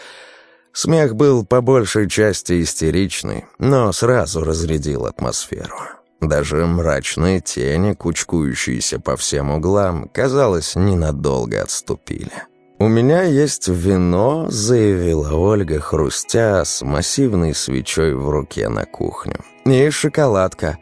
Смех был по большей части истеричный, но сразу разрядил атмосферу. Даже мрачные тени, кучкующиеся по всем углам, казалось, ненадолго отступили. «У меня есть вино», — заявила Ольга, хрустя с массивной свечой в руке на кухню. «И шоколадка».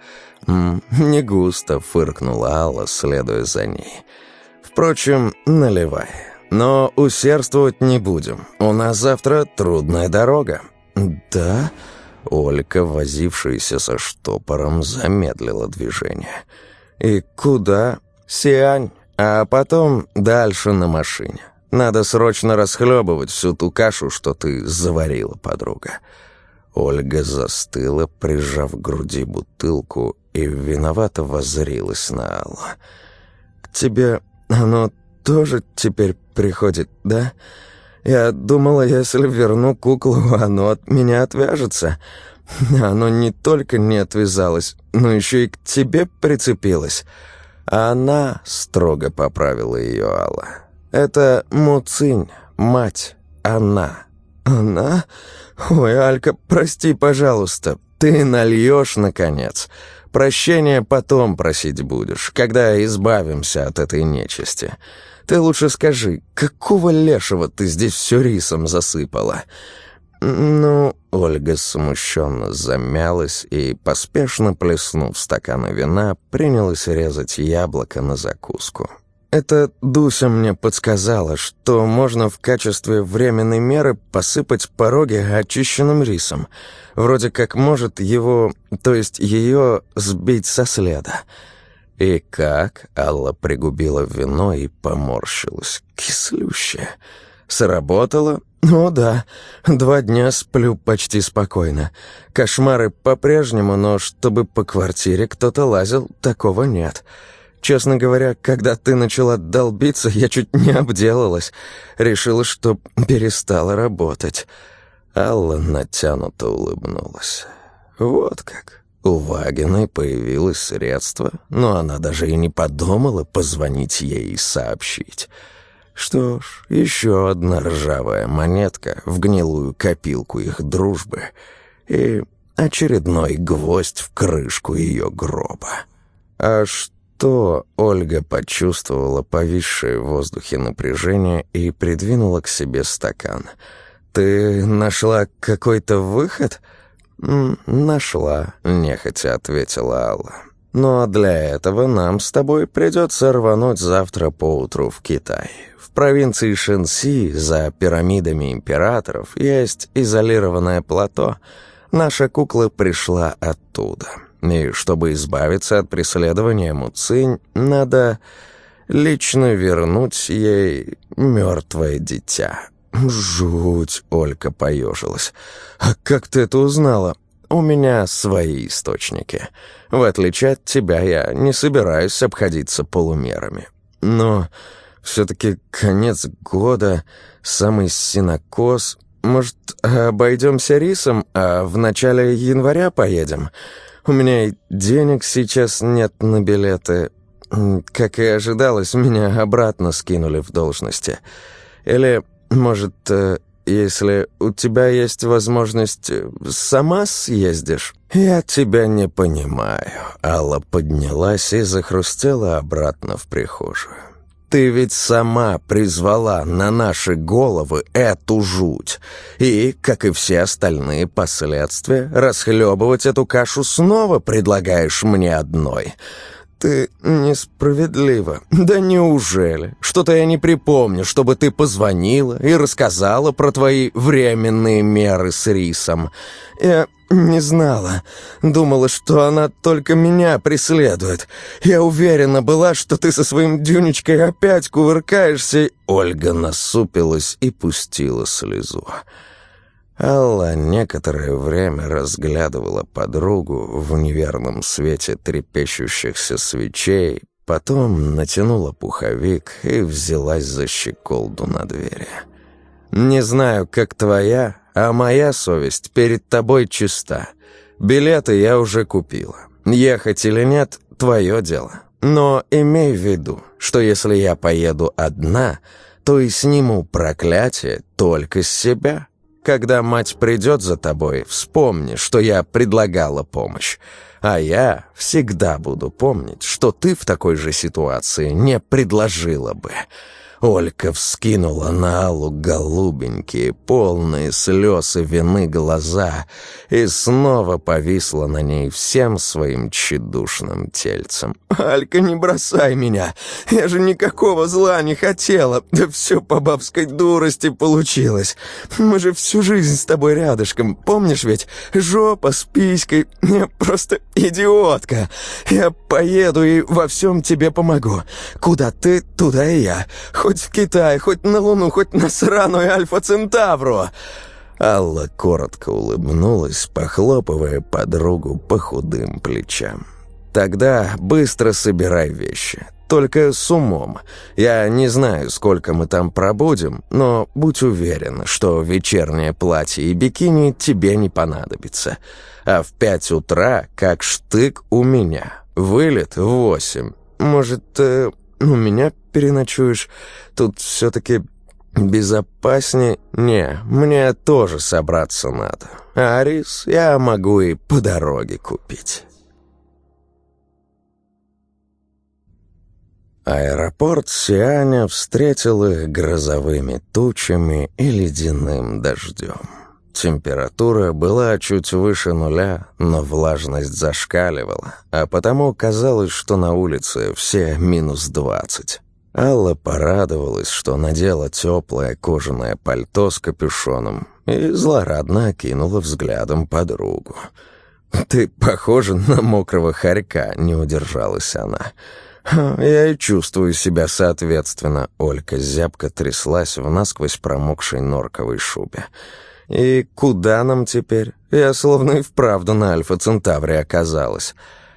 «Не густо», — фыркнула Алла, следуя за ней. «Впрочем, наливай. Но усердствовать не будем. У нас завтра трудная дорога». «Да?» — Ольга, возившаяся со штопором, замедлила движение. «И куда?» «Сиань, а потом дальше на машине. Надо срочно расхлебывать всю ту кашу, что ты заварила, подруга». Ольга застыла, прижав к груди бутылку, и виновато воззрилась на Аллу. «К тебе оно тоже теперь приходит, да? Я думала, если верну куклу, оно от меня отвяжется. Оно не только не отвязалось, но еще и к тебе прицепилось». «Она», — строго поправила ее Алла, Это Муцинь, мать, она».
«Она? Ой, Алька, прости, пожалуйста.
«Ты нальешь, наконец. Прощения потом просить будешь, когда избавимся от этой нечисти. Ты лучше скажи, какого лешего ты здесь все рисом засыпала?»
«Ну...»
Ольга смущенно замялась и, поспешно плеснув стакана вина, принялась резать яблоко на закуску.
«Это Дуся мне подсказала, что можно в качестве временной меры посыпать пороги очищенным рисом. Вроде как может его, то есть ее, сбить со следа».
«И как?» — Алла пригубила вино и поморщилась. «Кислющая. Сработало?»
«О, да. 2 дня сплю почти спокойно. Кошмары по-прежнему, но чтобы по квартире кто-то лазил, такого нет». Честно говоря, когда ты начала долбиться, я чуть не обделалась. Решила, что перестала работать».
Алла натянуто улыбнулась. «Вот как. У Вагиной появилось средство, но она даже и не подумала позвонить ей и сообщить. Что ж, еще одна ржавая монетка в гнилую копилку их дружбы и очередной гвоздь в крышку ее гроба».
«А что?»
Ольга почувствовала повисшее в воздухе напряжение и придвинула к себе стакан.
«Ты нашла какой-то выход?»
«Нашла», — нехотя ответила Алла. «Но для этого нам с тобой придется рвануть завтра поутру в Китай. В провинции Шэньси, за пирамидами императоров, есть изолированное плато. Наша кукла пришла оттуда. И чтобы избавиться от преследования Муцинь, надо лично вернуть ей мертвое дитя».
«Жуть!» — Ольга поежилась. «А как ты это узнала?»
«У меня свои источники. В отличие от тебя, я не собираюсь обходиться полумерами».
«Но все-таки конец года, самый сенокос. Может, обойдемся рисом, а в начале января поедем? У меня и денег сейчас нет на билеты. Как и ожидалось, меня обратно скинули в должности. Или, может, если у тебя есть возможность, сама съездишь?»
«Я тебя не понимаю». Алла поднялась и захрустела обратно в прихожую. «Ты ведь сама призвала на наши головы эту жуть. И, как и все остальные последствия, расхлебывать эту кашу снова предлагаешь мне одной».
«Ты несправедлива».
«Да неужели? Что-то я не припомню, чтобы ты позвонила и рассказала про твои временные меры с рисом».
«Я не знала. Думала, что она только меня преследует. Я уверена была, что ты со своим Дюнечкой опять кувыркаешься».
Ольга насупилась и пустила слезу. Алла некоторое время разглядывала подругу в неверном свете трепещущихся свечей, потом натянула пуховик и взялась за щеколду на двери. «Не знаю, как твоя, а моя совесть перед тобой чиста. Билеты я уже купила. Ехать или нет — твое дело. Но имей в виду, что если я поеду одна, то и сниму проклятие только с себя». Когда мать придет за тобой, вспомни, что я предлагала помощь. А я всегда буду помнить, что ты в такой же ситуации не предложила бы». Олька вскинула на Аллу голубенькие, полные слез и вины глаза и снова повисла на ней всем своим тщедушным тельцем.
«Алька, не бросай меня! Я же никакого зла не хотела! Да все по бабской дурости получилось! Мы же всю жизнь с тобой рядышком, помнишь ведь? Жопа с писькой! Я просто идиотка! Я поеду и во всем тебе помогу! Куда ты, туда и я! Хоть в Китай, хоть на Луну, хоть на сраную Альфа-Центавру!»
Алла коротко улыбнулась, похлопывая подругу по худым плечам. «Тогда быстро собирай вещи. Только с умом. Я не знаю, сколько мы там пробудем, но будь уверен, что вечернее платье и бикини тебе не понадобится. А в 5 утра, как штык у меня. Вылет в 8.
Может, у меня переночуешь? Тут все-таки безопаснее? Не, мне тоже собраться надо. А рис я могу и по дороге купить». Аэропорт Сианя встретил их грозовыми тучами и ледяным дождем. Температура была чуть выше нуля, но влажность зашкаливала, а потому казалось, что на улице все -20. Алла порадовалась, что надела теплое кожаное пальто с капюшоном, и злорадно окинула взглядом подругу. «Ты похожа на мокрого хорька», — не удержалась она. «Я и чувствую себя соответственно», — Олька зябко тряслась в насквозь промокшей норковой шубе. «И куда нам теперь? Я словно и вправду на Альфа-Центавре оказалась».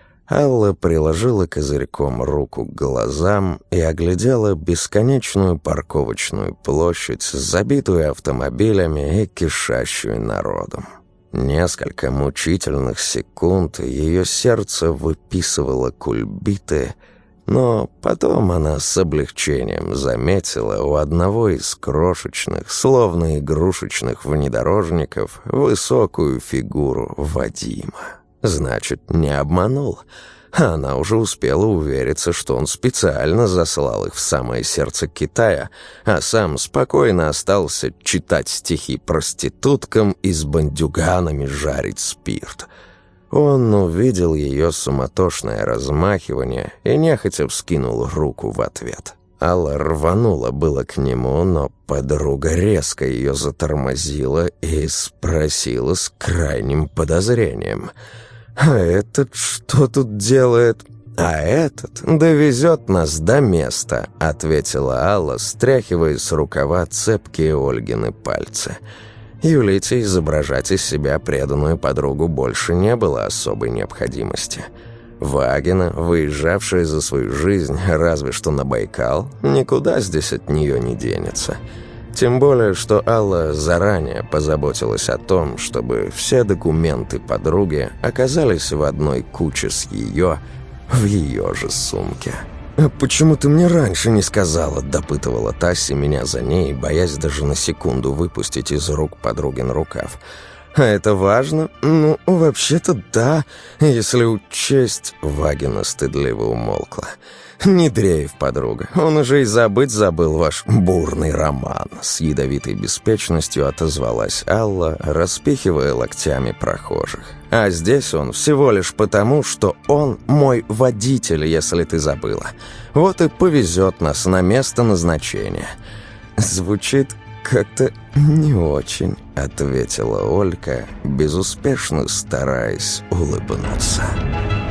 Алла приложила козырьком руку к глазам и оглядела бесконечную парковочную площадь, забитую автомобилями и кишащую народом. Несколько мучительных секунд ее сердце выписывало кульбиты, но потом она с облегчением заметила у одного из крошечных, словно игрушечных внедорожников высокую фигуру Вадима. Значит, не обманул. Она уже успела увериться, что он специально заслал их в самое сердце Китая, а сам спокойно остался читать стихи проституткам и с бандюганами жарить спирт. Он увидел ее суматошное размахивание и нехотя вскинул руку в ответ. Алла рванула было к нему, но подруга резко ее затормозила и спросила с крайним подозрением: «А этот что тут делает?» «А этот довезет нас до места», — ответила Алла, стряхивая с рукава цепкие Ольгины пальцы. Юлите изображать из себя преданную подругу больше не было особой необходимости. Вагина, выезжавшая за свою жизнь разве что на Байкал, никуда здесь от нее не денется. Тем более, что Алла заранее позаботилась о том, чтобы все документы подруги оказались в одной куче с ее, в ее же сумке. «А почему ты мне раньше не сказала?» — допытывала Тася меня за ней, боясь даже на секунду выпустить из рук подругин рукав. «А это важно? Ну, вообще-то да, если учесть...» Вагина стыдливо умолкла. «Не дрейф, подруга, он уже и забыть забыл ваш бурный роман», — с ядовитой беспечностью отозвалась Алла, распихивая локтями прохожих. «А здесь он всего лишь потому, что он мой водитель, если ты забыла. Вот и повезет нас на место назначения». «Звучит как-то не очень», — ответила Олька, безуспешно стараясь улыбнуться.